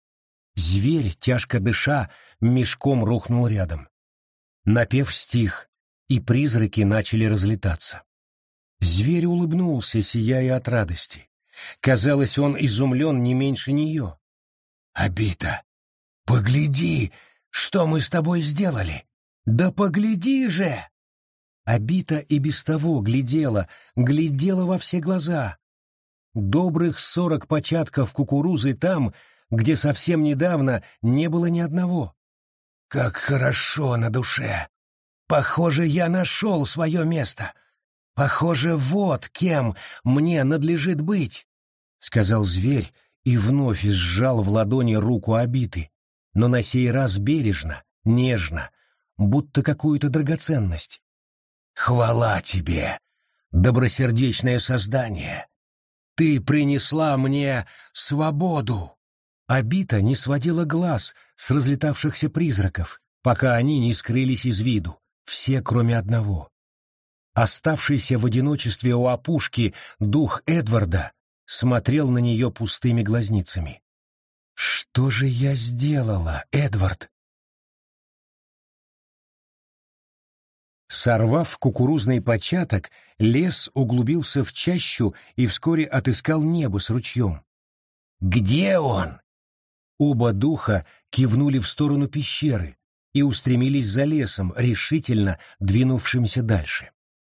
Зверь, тяжко дыша, мешком рухнул рядом. Напев стих, и призраки начали разлетаться. Зверь улыбнулся, сияя от радости. Казалось, он изумлен не меньше нее. «Обита, погляди, что мы с тобой сделали! Да погляди же!» Обита и без того глядела во все глаза. Добрых 40 початков кукурузы там, где совсем недавно не было ни одного. «Как хорошо на душе! Похоже, я нашел свое место. Похоже, вот кем мне надлежит быть», — сказал зверь и вновь сжал в ладони руку Обиты, но на сей раз бережно, нежно, будто какую-то драгоценность. «Хвала тебе, добросердечное создание! Ты принесла мне свободу!» Обита не сводила глаз с разлетавшихся призраков, пока они не скрылись из виду, все кроме одного. Оставшийся в одиночестве у опушки дух Эдварда смотрел на нее пустыми глазницами. «Что же я сделала, Эдвард?» Сорвав кукурузный початок, лес углубился в чащу и вскоре отыскал небо с ручьем. «Где он?» Оба духа кивнули в сторону пещеры и устремились за лесом, решительно двинувшимся дальше.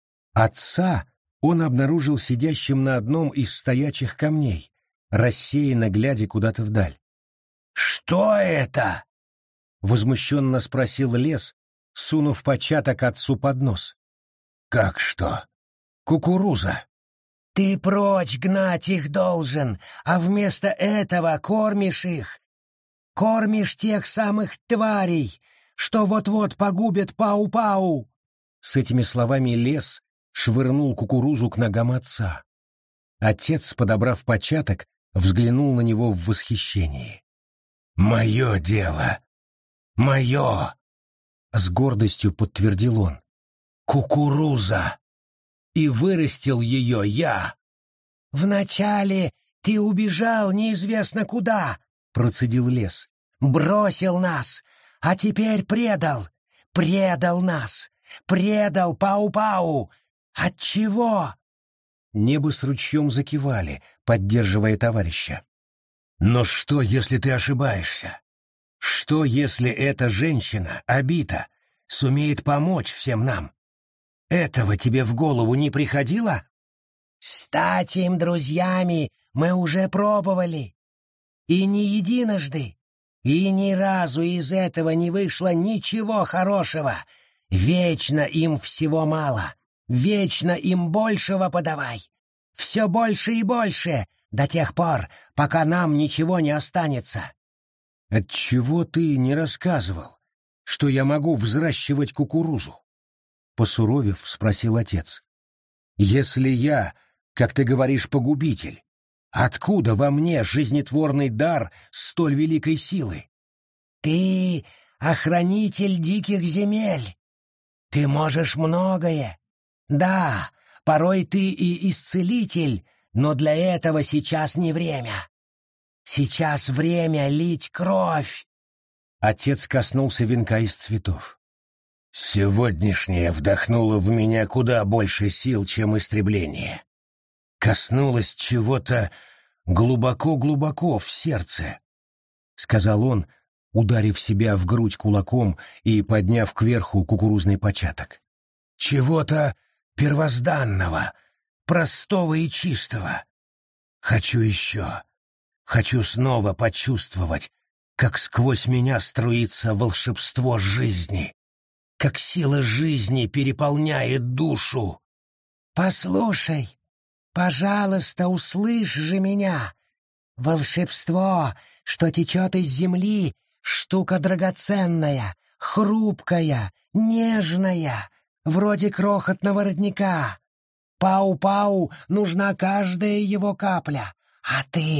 Отца он обнаружил сидящим на одном из стоячих камней, рассеянно глядя куда-то вдаль. «Что это?» — возмущенно спросил лес, сунув початок отцу под нос. «Как что? Кукуруза!» «Ты прочь гнать их должен, а вместо этого кормишь их. Кормишь тех самых тварей, что вот-вот погубят Пау-Пау!» С этими словами лес швырнул кукурузу к ногам отца. Отец, подобрав початок, взглянул на него в восхищении. «Мое дело! Мое!» — с гордостью подтвердил он. «Кукуруза! И вырастил ее я!» «Вначале ты убежал неизвестно куда!» — процедил лес. «Бросил нас, а теперь предал! Предал нас! Предал Пау-Пау! Отчего?» Небо с ручьем закивали, поддерживая товарища. «Но что, если ты ошибаешься? Что, если эта женщина, Обита, сумеет помочь всем нам? Этого тебе в голову не приходило?» «Стать им друзьями мы уже пробовали. И не единожды. И ни разу из этого не вышло ничего хорошего. Вечно им всего мало. Вечно им большего подавай. Все больше и больше, до тех пор, пока нам ничего не останется». «Отчего ты не рассказывал, что я могу взращивать кукурузу?» Посуровев, спросил отец. «Если я, как ты говоришь, погубитель, откуда во мне жизнетворный дар столь великой силы?» «Ты охранитель диких земель. Ты можешь многое. Да, порой ты и исцелитель, но для этого сейчас не время. Сейчас время лить кровь!» Отец коснулся венка из цветов. «Сегодняшнее вдохнуло в меня куда больше сил, чем истребление. Коснулось чего-то глубоко-глубоко в сердце», — сказал он, ударив себя в грудь кулаком и подняв кверху кукурузный початок. «Чего-то первозданного, простого и чистого. Хочу еще. Хочу снова почувствовать, как сквозь меня струится волшебство жизни, как сила жизни переполняет душу. Послушай, пожалуйста, услышь же меня. Волшебство, что течет из земли, штука драгоценная, хрупкая, нежная, вроде крохотного родника. Пау-Пау нужна каждая его капля, а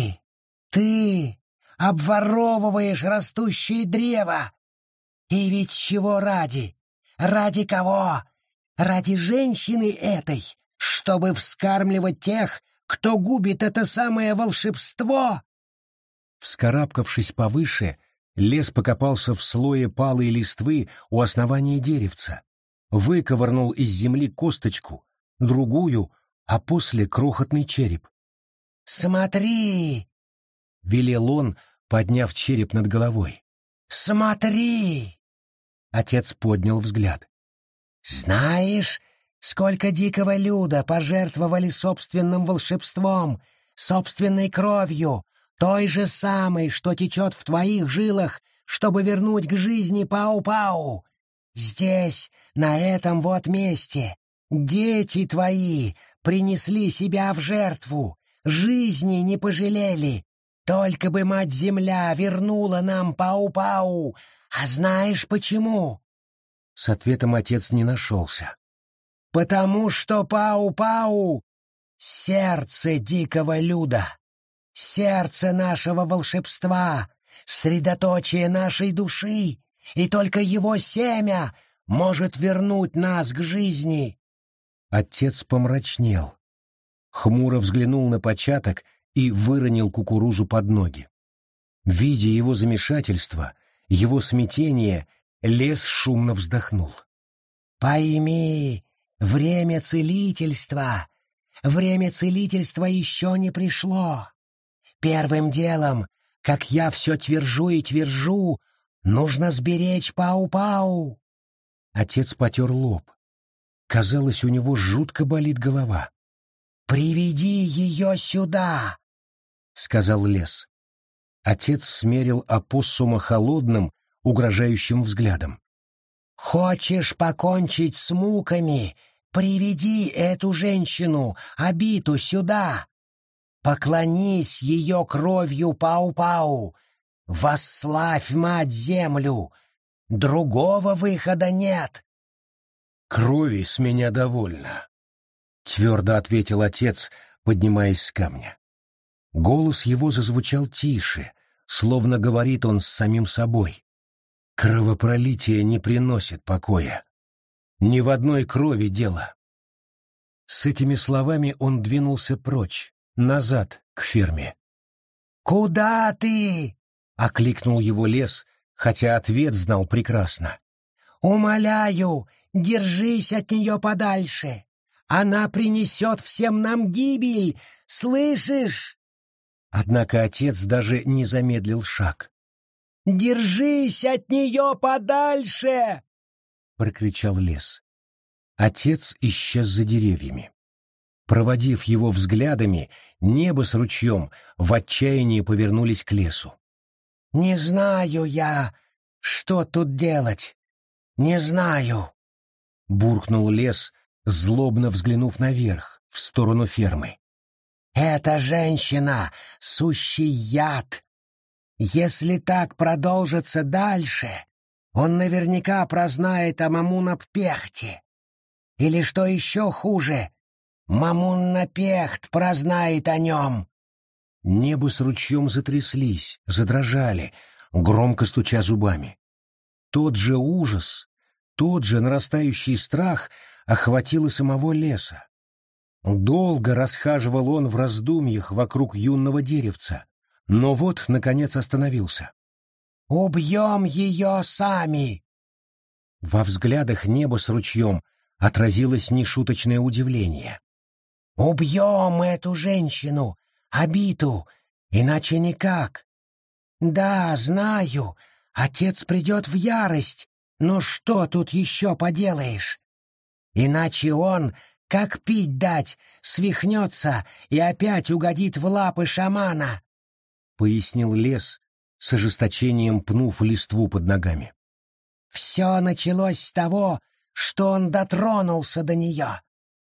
ты обворовываешь растущее древо. И ведь чего ради? Ради кого? Ради женщины этой, чтобы вскармливать тех, кто губит это самое волшебство?» Вскарабкавшись повыше, Лес покопался в слое палой листвы у основания деревца, выковырнул из земли косточку, другую, а после крохотный череп. «Смотри!» — велел он, подняв череп над головой. «Смотри!» Отец поднял взгляд. «Знаешь, сколько дикого люда пожертвовали собственным волшебством, собственной кровью, той же самой, что течет в твоих жилах, чтобы вернуть к жизни Пау-Пау? Здесь, на этом вот месте, дети твои принесли себя в жертву, жизни не пожалели. Только бы Мать-Земля вернула нам Пау-Пау. А знаешь почему?» С ответом отец не нашелся. «Потому что Пау-Пау — сердце дикого люда, сердце нашего волшебства, средоточие нашей души, и только его семя может вернуть нас к жизни». Отец помрачнел, хмуро взглянул на початок и выронил кукурузу под ноги. Видя его замешательство, его смятение, лес шумно вздохнул. «Пойми, время целительства еще не пришло. Первым делом, как я все твержу и твержу, нужно сберечь Пау-Пау». Отец потер лоб. Казалось, у него жутко болит голова. «Приведи ее сюда», — сказал лес. Отец смерил опоссума холодным, угрожающим взглядом. «Хочешь покончить с муками? Приведи эту женщину, Абиту, сюда. Поклонись ее кровью Пау-Пау. Восславь Мать-Землю. Другого выхода нет». «Крови с меня довольно», — твердо ответил отец, поднимаясь с камня. Голос его зазвучал тише, словно говорит он с самим собой. Кровопролитие не приносит покоя. Ни в одной крови дело. С этими словами он двинулся прочь, назад, к ферме. «Куда ты?» — окликнул его лес, хотя ответ знал прекрасно. «Умоляю, держись от нее подальше. Она принесет всем нам гибель, слышишь?» Однако отец даже не замедлил шаг. «Держись от нее подальше!» — прокричал лес. Отец исчез за деревьями. Проводив его взглядами, небо с ручьем в отчаянии повернулись к лесу. «Не знаю я, что тут делать. Не знаю», — буркнул лес, злобно взглянув наверх, в сторону фермы. «Эта женщина — сущий яд. Если так продолжится дальше, он наверняка прознает о Мамунапехте. Или, что еще хуже, Мамунапехт прознает о нем». Небо с ручьем затряслись, задрожали, громко стуча зубами. Тот же ужас, тот же нарастающий страх охватил и самого леса. Долго расхаживал он в раздумьях вокруг юного деревца, но вот, наконец, остановился. «Убьем ее сами!» Во взглядах неба с ручьем отразилось нешуточное удивление. «Убьем эту женщину, Абиту, иначе никак. Да, знаю, отец придет в ярость, но что тут еще поделаешь? Иначе он, как пить дать, свихнется и опять угодит в лапы шамана», — пояснил лес, с ожесточением пнув листву под ногами. «Все началось с того, что он дотронулся до нее.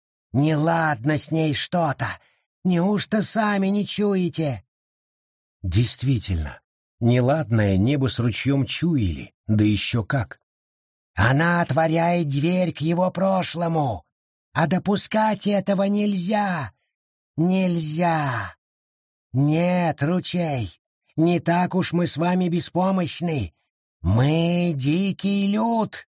Неладно с ней что-то. Неужто сами не чуете?» Действительно, неладное небо с ручьем чуяли, да еще как. «Она отворяет дверь к его прошлому, а допускать этого нельзя. Нельзя. Нет, ручей, не так уж мы с вами беспомощны. Мы дикий люд».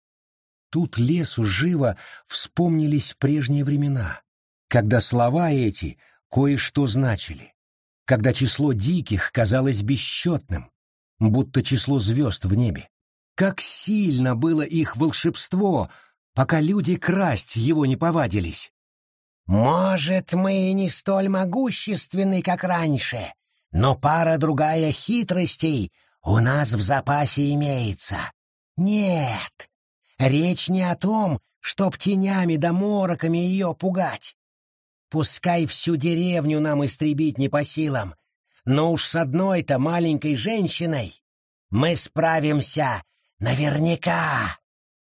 Тут лесу живо вспомнились прежние времена, когда слова эти кое-что значили, когда число диких казалось бесчетным. будто число звезд в небе. Как сильно было их волшебство, пока люди красть его не повадились. «Может, мы и не столь могущественны, как раньше, но пара-другая хитростей у нас в запасе имеется. Нет, речь не о том, чтоб тенями да мороками ее пугать. Пускай всю деревню нам истребить не по силам, но уж с одной-то маленькой женщиной мы справимся наверняка».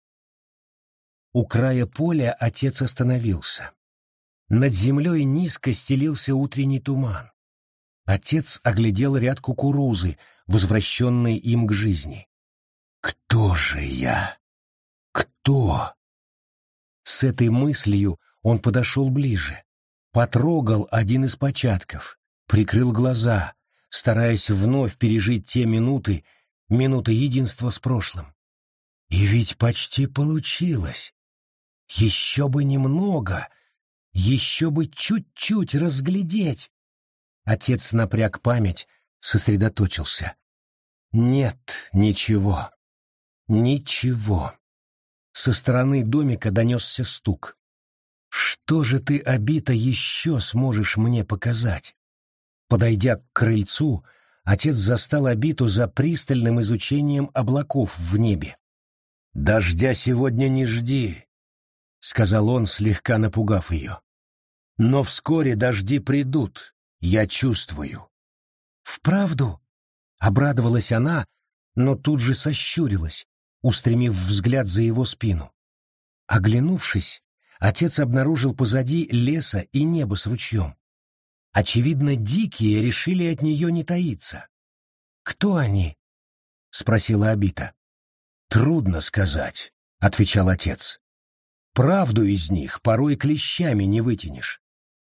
У края поля отец остановился. Над землей низко стелился утренний туман. Отец оглядел ряд кукурузы, возвращенной им к жизни. «Кто же я? Кто?» С этой мыслью он подошел ближе, потрогал один из початков, прикрыл глаза, стараясь вновь пережить те минуты единства с прошлым. И ведь почти получилось. Еще бы немного, еще бы чуть-чуть разглядеть. Отец напряг память, сосредоточился. Нет, ничего. Ничего. Со стороны домика донесся стук. Что же ты, Обита, еще сможешь мне показать? Подойдя к крыльцу, отец застал Обиту за пристальным изучением облаков в небе. «Дождя сегодня не жди», — сказал он, слегка напугав ее. «Но вскоре дожди придут, я чувствую». «Вправду?» — обрадовалась она, но тут же сощурилась, устремив взгляд за его спину. Оглянувшись, отец обнаружил позади леса и небо с ручьем. Очевидно, дикие решили от нее не таиться. «Кто они?» — спросила Обита. «Трудно сказать», — отвечал отец. «Правду из них порой клещами не вытянешь».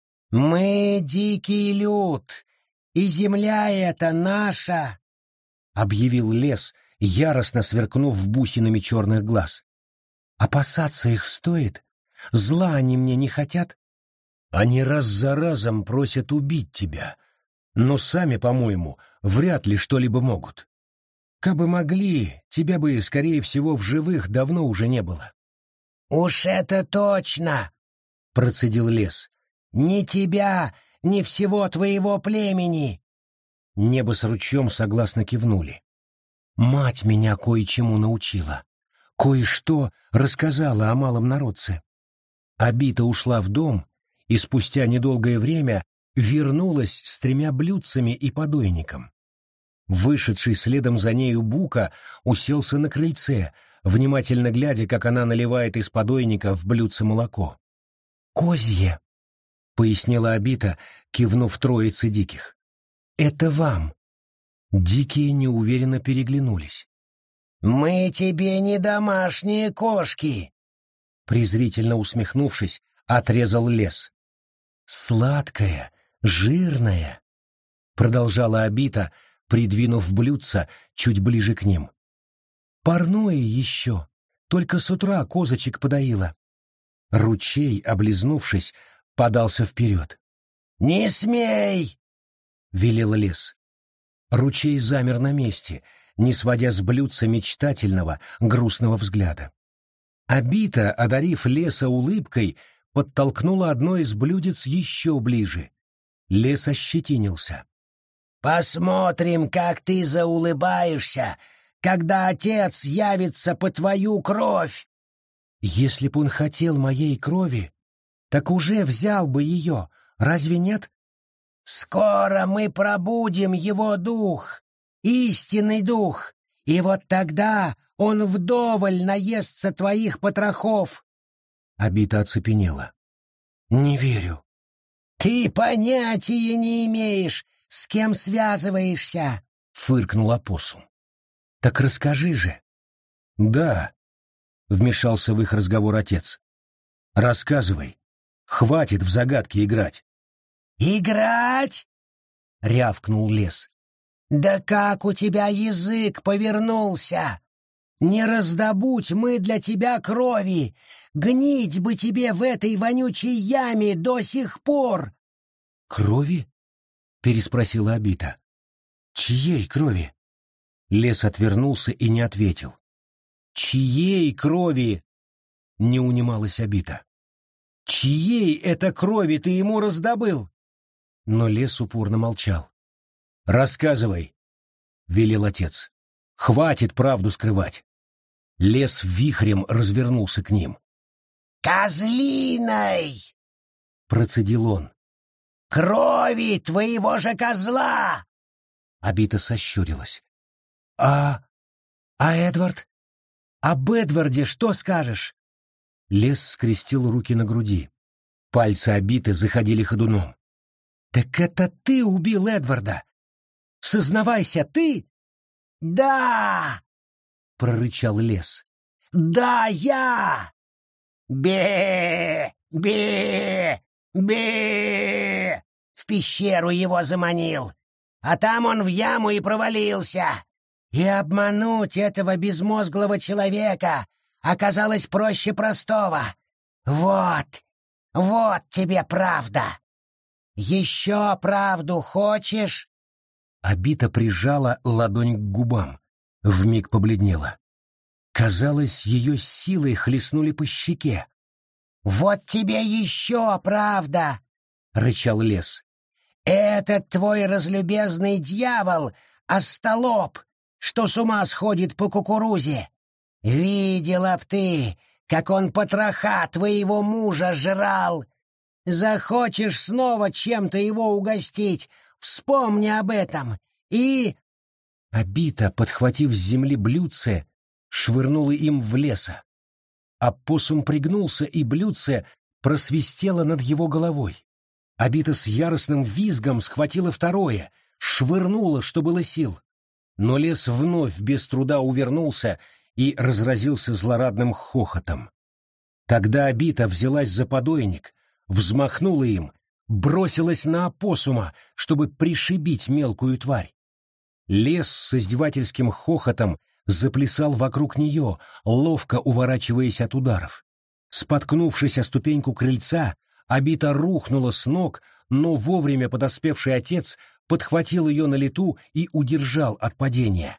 «Мы дикий люд, и земля эта наша», — объявил лес, яростно сверкнув бусинами черных глаз. «Опасаться их стоит? Зла они мне не хотят?» «Они раз за разом просят убить тебя, но сами, по-моему, вряд ли что-либо могут. Кабы могли, тебя бы, скорее всего, в живых давно уже не было». «Уж это точно!» — процедил лес. «Ни тебя, ни всего твоего племени!» Небо с ручьем согласно кивнули. «Мать меня кое-чему научила. Кое-что рассказала о малом народце». Обита ушла в дом и спустя недолгое время вернулась с 3 блюдцами и подойником. Вышедший следом за нею Бука уселся на крыльце, внимательно глядя, как она наливает из подойника в блюдце молоко. «Козье», — пояснила Обита, кивнув троице диких. «Это вам». Дикие неуверенно переглянулись. «Мы тебе не домашние кошки», — презрительно усмехнувшись, отрезал лес. «Сладкая, жирная», — продолжала Обита, придвинув блюдца чуть ближе к ним. «Парное еще, только с утра козочек подоила». Ручей, облизнувшись, подался вперед. «Не смей!» — велел лес. Ручей замер на месте, не сводя с блюдца мечтательного, грустного взгляда. Обита, одарив леса улыбкой, подтолкнула одно из блюдец еще ближе. Лес ощетинился. «Посмотрим, как ты заулыбаешься, когда отец явится по твою кровь!» «Если б он хотел моей крови, так уже взял бы ее, разве нет?» «Скоро мы пробудим его дух, истинный дух, и вот тогда он вдоволь наестся твоих потрохов!» Обита оцепенела. «Не верю». «Ты понятия не имеешь, с кем связываешься!» — фыркнул опоссум. «Так расскажи же». «Да», — вмешался в их разговор отец. «Рассказывай. Хватит в загадки играть». «Играть?» — рявкнул лес. «Да как у тебя язык повернулся! Не раздобудь мы для тебя крови! Гнить бы тебе в этой вонючей яме до сих пор!» «Крови?» — переспросила Обита. «Чьей крови?» Лес отвернулся и не ответил. «Чьей крови?» — не унималась Обита. «Чьей это крови ты ему раздобыл?» Но лес упорно молчал. «Рассказывай», — велел отец. «Хватит правду скрывать». Лес вихрем развернулся к ним. «Козлиной!» — процедил он. «Крови твоего же козла!» Обита сощурилась. «А Эдвард? Об Эдварде что скажешь?» Лес скрестил руки на груди. Пальцы Обиты заходили ходуном. «Так это ты убил Эдварда? Сознавайся, ты?» «Да!» — прорычал лес. «Да, я! Бе! Бе! Бе! В пещеру его заманил, а там он в яму и провалился. И обмануть этого безмозглого человека оказалось проще простого. Вот тебе правда. Еще правду хочешь?» Обита прижала ладонь к губам, вмиг побледнела. Казалось, ее силой хлестнули по щеке. «Вот тебе еще правда!» — рычал лес. «Этот твой разлюбезный дьявол — остолоп, что с ума сходит по кукурузе. Видела б ты, как он потроха твоего мужа жрал. Захочешь снова чем-то его угостить, вспомни об этом и...» Обита, подхватив с земли блюдце, швырнула им в леса. Опоссум пригнулся, и блюдце просвистело над его головой. Обита с яростным визгом схватила второе, швырнула, что было сил. Но лес вновь без труда увернулся и разразился злорадным хохотом. Тогда Обита взялась за подойник, взмахнула им, бросилась на опоссума, чтобы пришибить мелкую тварь. Лес с издевательским хохотом заплясал вокруг нее, ловко уворачиваясь от ударов. Споткнувшись о ступеньку крыльца, Обита рухнула с ног, но вовремя подоспевший отец подхватил ее на лету и удержал от падения.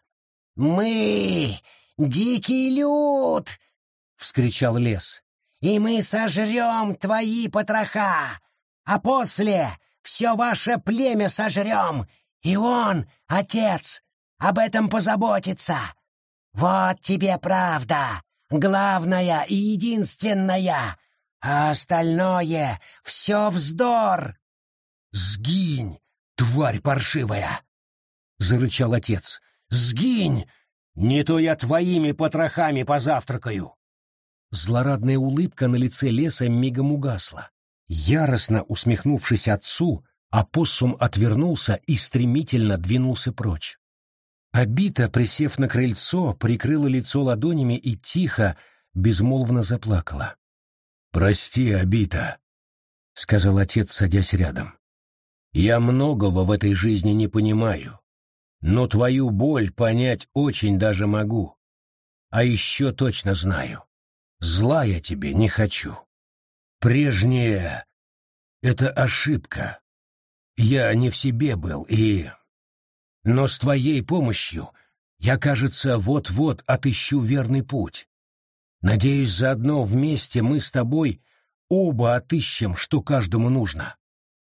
«Мы — дикий люд!» — вскричал лес. «И мы сожрем твои потроха, а после все ваше племя сожрем, и он, отец, об этом позаботится. Вот тебе правда, главная и единственная, а остальное — все вздор!» «Сгинь, тварь паршивая!» — зарычал отец. «Сгинь! Не то я твоими потрохами позавтракаю!» Злорадная улыбка на лице леса мигом угасла. Яростно усмехнувшись отцу, опоссум отвернулся и стремительно двинулся прочь. Обита, присев на крыльцо, прикрыла лицо ладонями и тихо, безмолвно заплакала. «Прости, Обита», — сказал отец, садясь рядом. «Я многого в этой жизни не понимаю, но твою боль понять очень даже могу. А еще точно знаю, зла я тебе не хочу. Прежнее — это ошибка. Я не в себе был, и... Но с твоей помощью я, кажется, вот-вот отыщу верный путь. Надеюсь, заодно вместе мы с тобой оба отыщем, что каждому нужно».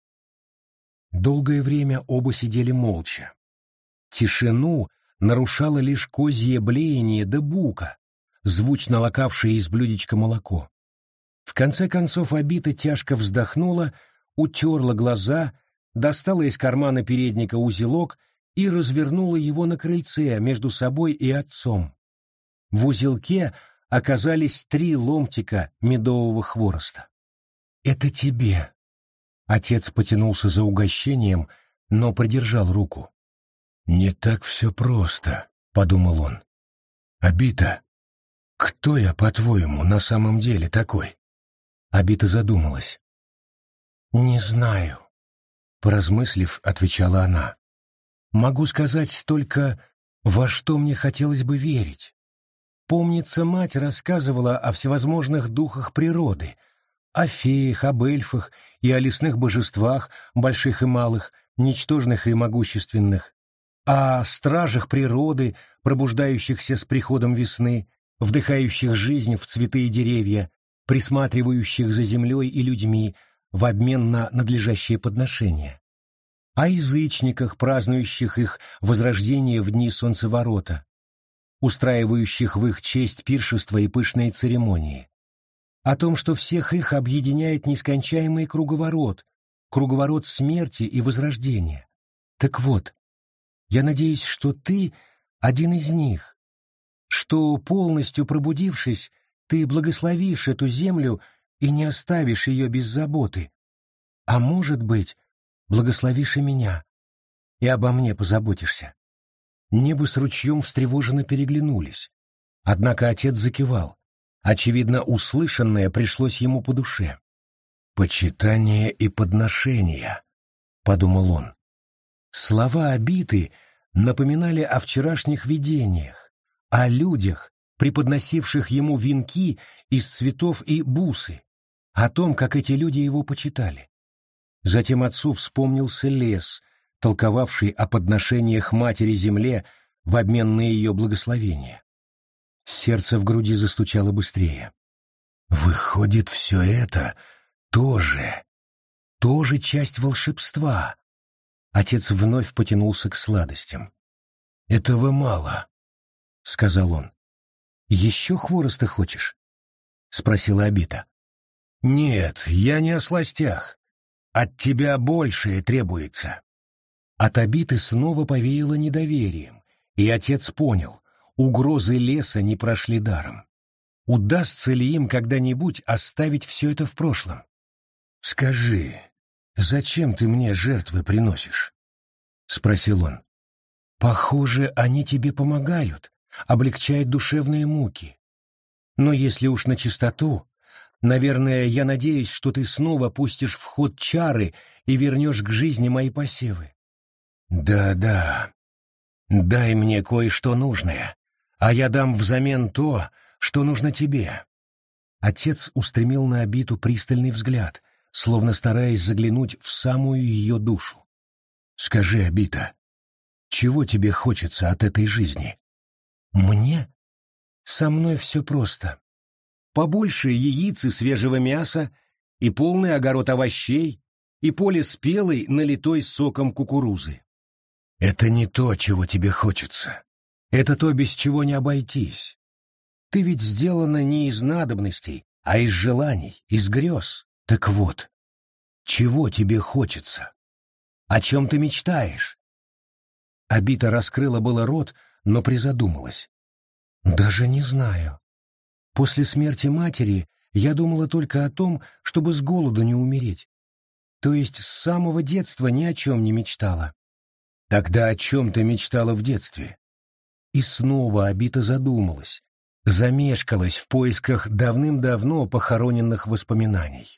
Долгое время оба сидели молча. Тишину нарушало лишь козье блеяние да бука, звучно лакавшее из блюдечка молоко. В конце концов Обита тяжко вздохнула, утерла глаза, достала из кармана передника узелок и развернула его на крыльце между собой и отцом. В узелке оказались 3 ломтика медового хвороста. «Это тебе». Отец потянулся за угощением, но придержал руку. «Не так все просто», — подумал он. «Обита, кто я, по-твоему, на самом деле такой?» Обита задумалась. «Не знаю», — поразмыслив, отвечала она. «Могу сказать только, во что мне хотелось бы верить. Помнится, мать рассказывала о всевозможных духах природы, о феях, об эльфах и о лесных божествах, больших и малых, ничтожных и могущественных. о стражах природы, пробуждающихся с приходом весны, вдыхающих жизнь в цветы и деревья, присматривающих за землей и людьми в обмен на надлежащее подношение, о язычниках, празднующих их возрождение в дни солнцеворота, устраивающих в их честь пиршества и пышные церемонии, о том, что всех их объединяет нескончаемый круговорот, круговорот смерти и возрождения. Так вот, я надеюсь, что ты один из них, что, полностью пробудившись, ты благословишь эту землю и не оставишь ее без заботы, а, может быть, благословишь и меня, и обо мне позаботишься. Небо с ручьем встревоженно переглянулись, однако отец закивал. Очевидно, услышанное пришлось ему по душе. «Почитание и подношение», — подумал он. Слова Абиты напоминали о вчерашних видениях, о людях, преподносивших ему венки из цветов и бусы, о том, как эти люди его почитали. Затем отцу вспомнился лес, толковавший о подношениях матери-земле в обмен на ее благословение. Сердце в груди застучало быстрее. Выходит, все это тоже часть волшебства. Отец вновь потянулся к сладостям. «Этого мало», — сказал он. «Еще хвороста хочешь?» — спросила Абита. «Нет, я не о сластях. От тебя большее требуется». От Абиты снова повеяло недоверием, и отец понял, угрозы леса не прошли даром. Удастся ли им когда-нибудь оставить все это в прошлом? «Скажи, зачем ты мне жертвы приносишь?» — спросил он. «Похоже, они тебе помогают, облегчают душевные муки. Но если уж на чистоту, наверное, я надеюсь, что ты снова пустишь в ход чары и вернешь к жизни мои посевы». «Да, дай мне кое-что нужное, а я дам взамен то, что нужно тебе». Отец устремил на Абиту пристальный взгляд, словно стараясь заглянуть в самую ее душу. «Скажи, Абита, чего тебе хочется от этой жизни?» «Мне? Со мной все просто. Побольше яиц и свежего мяса, и полный огород овощей, и поле спелой, налитой соком кукурузы». «Это не то, чего тебе хочется. Это то, без чего не обойтись. Ты ведь сделана не из надобностей, а из желаний, из грез. Так вот, чего тебе хочется? О чем ты мечтаешь?» Абита раскрыла было рот, но призадумалась. «Даже не знаю. После смерти матери я думала только о том, чтобы с голоду не умереть. То есть с самого детства ни о чем не мечтала». «Тогда о чем ты мечтала в детстве?» И снова Абита задумалась, замешкалась в поисках давным-давно похороненных воспоминаний.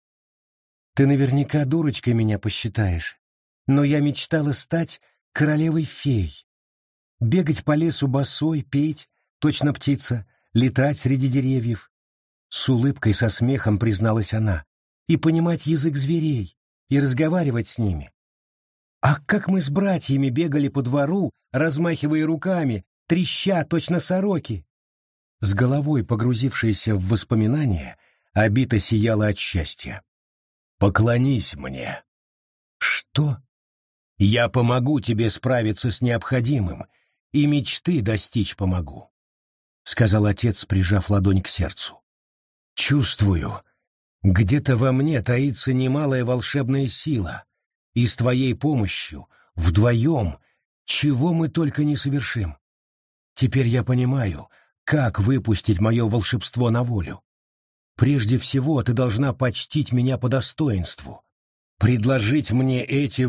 «Ты наверняка дурочкой меня посчитаешь, но я мечтала стать королевой-фей, бегать по лесу босой, петь, точно птица, летать среди деревьев». С улыбкой, со смехом призналась она. «И понимать язык зверей, и разговаривать с ними. А как мы с братьями бегали по двору, размахивая руками, треща точно сороки!» С головой погрузившаяся в воспоминания, Абита сияла от счастья. «Поклонись мне». «Что?» «Я помогу тебе справиться с необходимым, и мечты достичь помогу», — сказал отец, прижав ладонь к сердцу. «Чувствую, где-то во мне таится немалая волшебная сила, и с твоей помощью, вдвоем, чего мы только не совершим. Теперь я понимаю, как выпустить мое волшебство на волю. Прежде всего, ты должна почтить меня по достоинству, предложить мне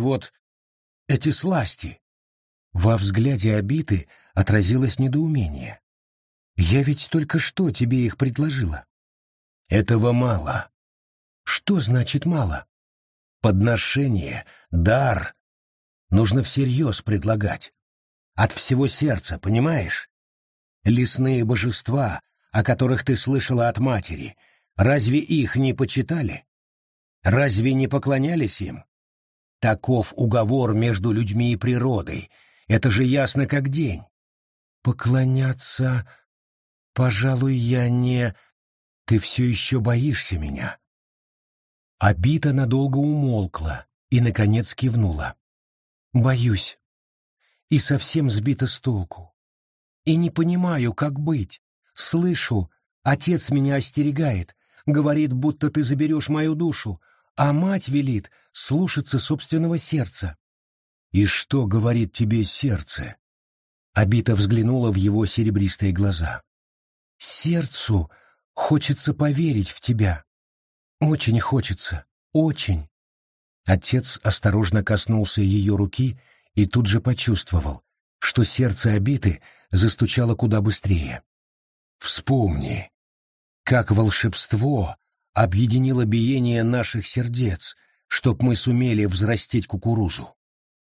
эти сласти». Во взгляде Абиты отразилось недоумение. «Я ведь только что тебе их предложила». «Этого мало». «Что значит мало?» «Подношение, дар. Нужно всерьез предлагать. От всего сердца, понимаешь? Лесные божества, о которых ты слышала от матери, разве их не почитали? Разве не поклонялись им? Таков уговор между людьми и природой, Это же ясно как день. Поклоняться, пожалуй, я не... Ты все еще боишься меня. Абита надолго умолкла и, наконец, кивнула. Боюсь. И совсем сбита с толку. И не понимаю, как быть. Слышу, отец меня остерегает, говорит, будто ты заберешь мою душу, а мать велит слушаться собственного сердца. И что говорит тебе сердце? Абита взглянула в его серебристые глаза. Сердцу хочется поверить в тебя. Очень хочется, очень. Отец осторожно коснулся ее руки и тут же почувствовал, что сердце Абиты застучало куда быстрее. Вспомни, как волшебство объединило биение наших сердец, чтоб мы сумели взрастить кукурузу.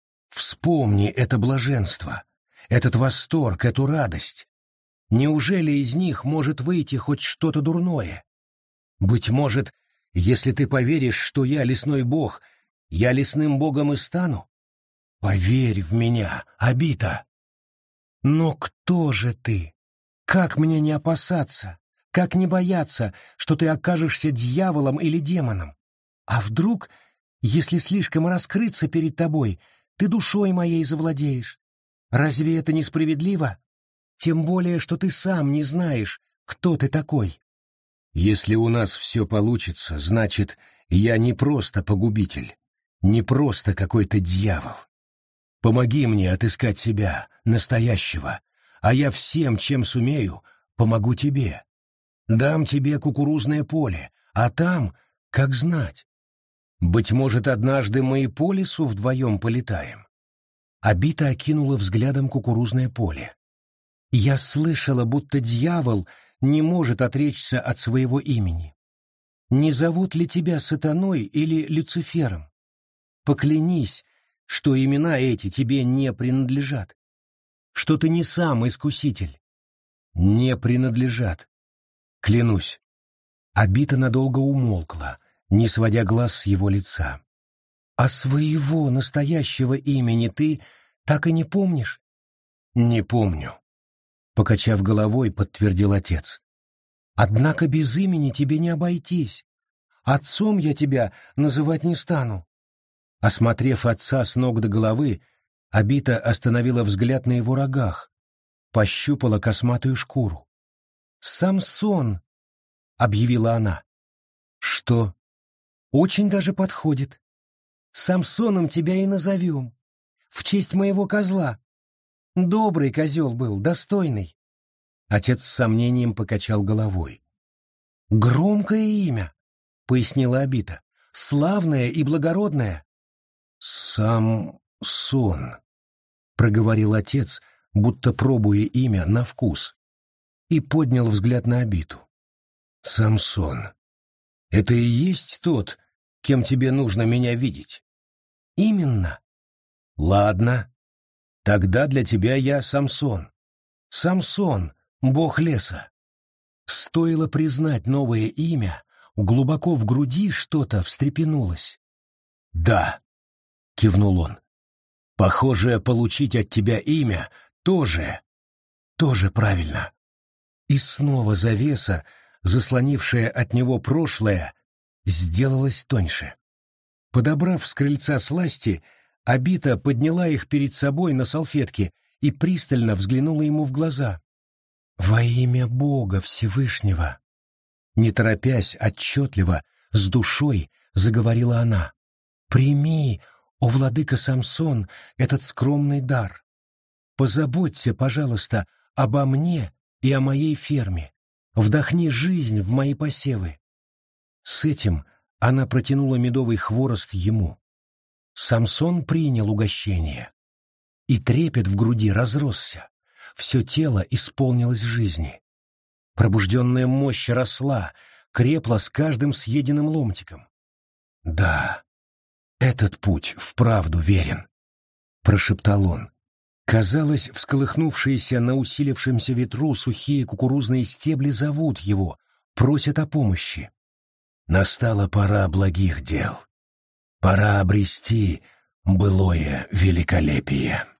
Вспомни это блаженство, этот восторг, эту радость. Неужели из них может выйти хоть что-то дурное? Быть может, если ты поверишь, что я лесной бог, я лесным богом и стану? Поверь в меня, Абита. Но кто же ты? Как мне не опасаться? Как не бояться, что ты окажешься дьяволом или демоном? А вдруг, если слишком раскрыться перед тобой, ты душой моей завладеешь? Разве это несправедливо? Тем более, что ты сам не знаешь, кто ты такой. Если у нас все получится, значит, я не просто погубитель, не просто какой-то дьявол. Помоги мне отыскать себя, настоящего, а я всем, чем сумею, помогу тебе. Дам тебе кукурузное поле, а там, как знать. Быть может, однажды мы и по лесу вдвоем полетаем. Абита окинула взглядом кукурузное поле. Я слышала, будто дьявол не может отречься от своего имени. Не зовут ли тебя Сатаной или Люцифером? Поклянись, что имена эти тебе не принадлежат, что ты не сам искуситель. Не принадлежат. Клянусь. Абита надолго умолкла, не сводя глаз с его лица. А своего настоящего имени ты так и не помнишь? Не помню. Покачав головой, подтвердил отец. Однако без имени тебе не обойтись. Отцом я тебя называть не стану. Осмотрев отца с ног до головы, Абита остановила взгляд на его рогах, пощупала косматую шкуру. «Самсон!» — объявила она. «Что?» «Очень даже подходит. Самсоном тебя и назовем. В честь моего козла. Добрый козел был, достойный». Отец с сомнением покачал головой. «Громкое имя», — пояснила Абита. «Славное и благородное». «Самсон», — проговорил отец, будто пробуя имя на вкус, и поднял взгляд на Абиту. «Самсон, это и есть тот, кем тебе нужно меня видеть?» «Именно». «Ладно, тогда для тебя я Самсон. Самсон, бог леса». Стоило признать новое имя, глубоко в груди что-то встрепенулось. «Да», — кивнул он, — «похоже, получить от тебя имя тоже правильно». И снова завеса, заслонившая от него прошлое, сделалась тоньше. Подобрав с крыльца сласти, Абита подняла их перед собой на салфетке и пристально взглянула ему в глаза. «Во имя Бога Всевышнего!» Не торопясь, отчетливо, с душой заговорила она. «Прими, о владыка Самсон, этот скромный дар. Позаботься, пожалуйста, обо мне и о моей ферме. Вдохни жизнь в мои посевы». С этим она протянула медовый хворост ему. Самсон принял угощение, и трепет в груди разросся, все тело исполнилось жизни. Пробужденная мощь росла, крепла с каждым съеденным ломтиком. «Да, этот путь вправду верен», — прошептал он. Казалось, всколыхнувшиеся на усилившемся ветру сухие кукурузные стебли зовут его, просят о помощи. «Настала пора благих дел. Пора обрести былое великолепие».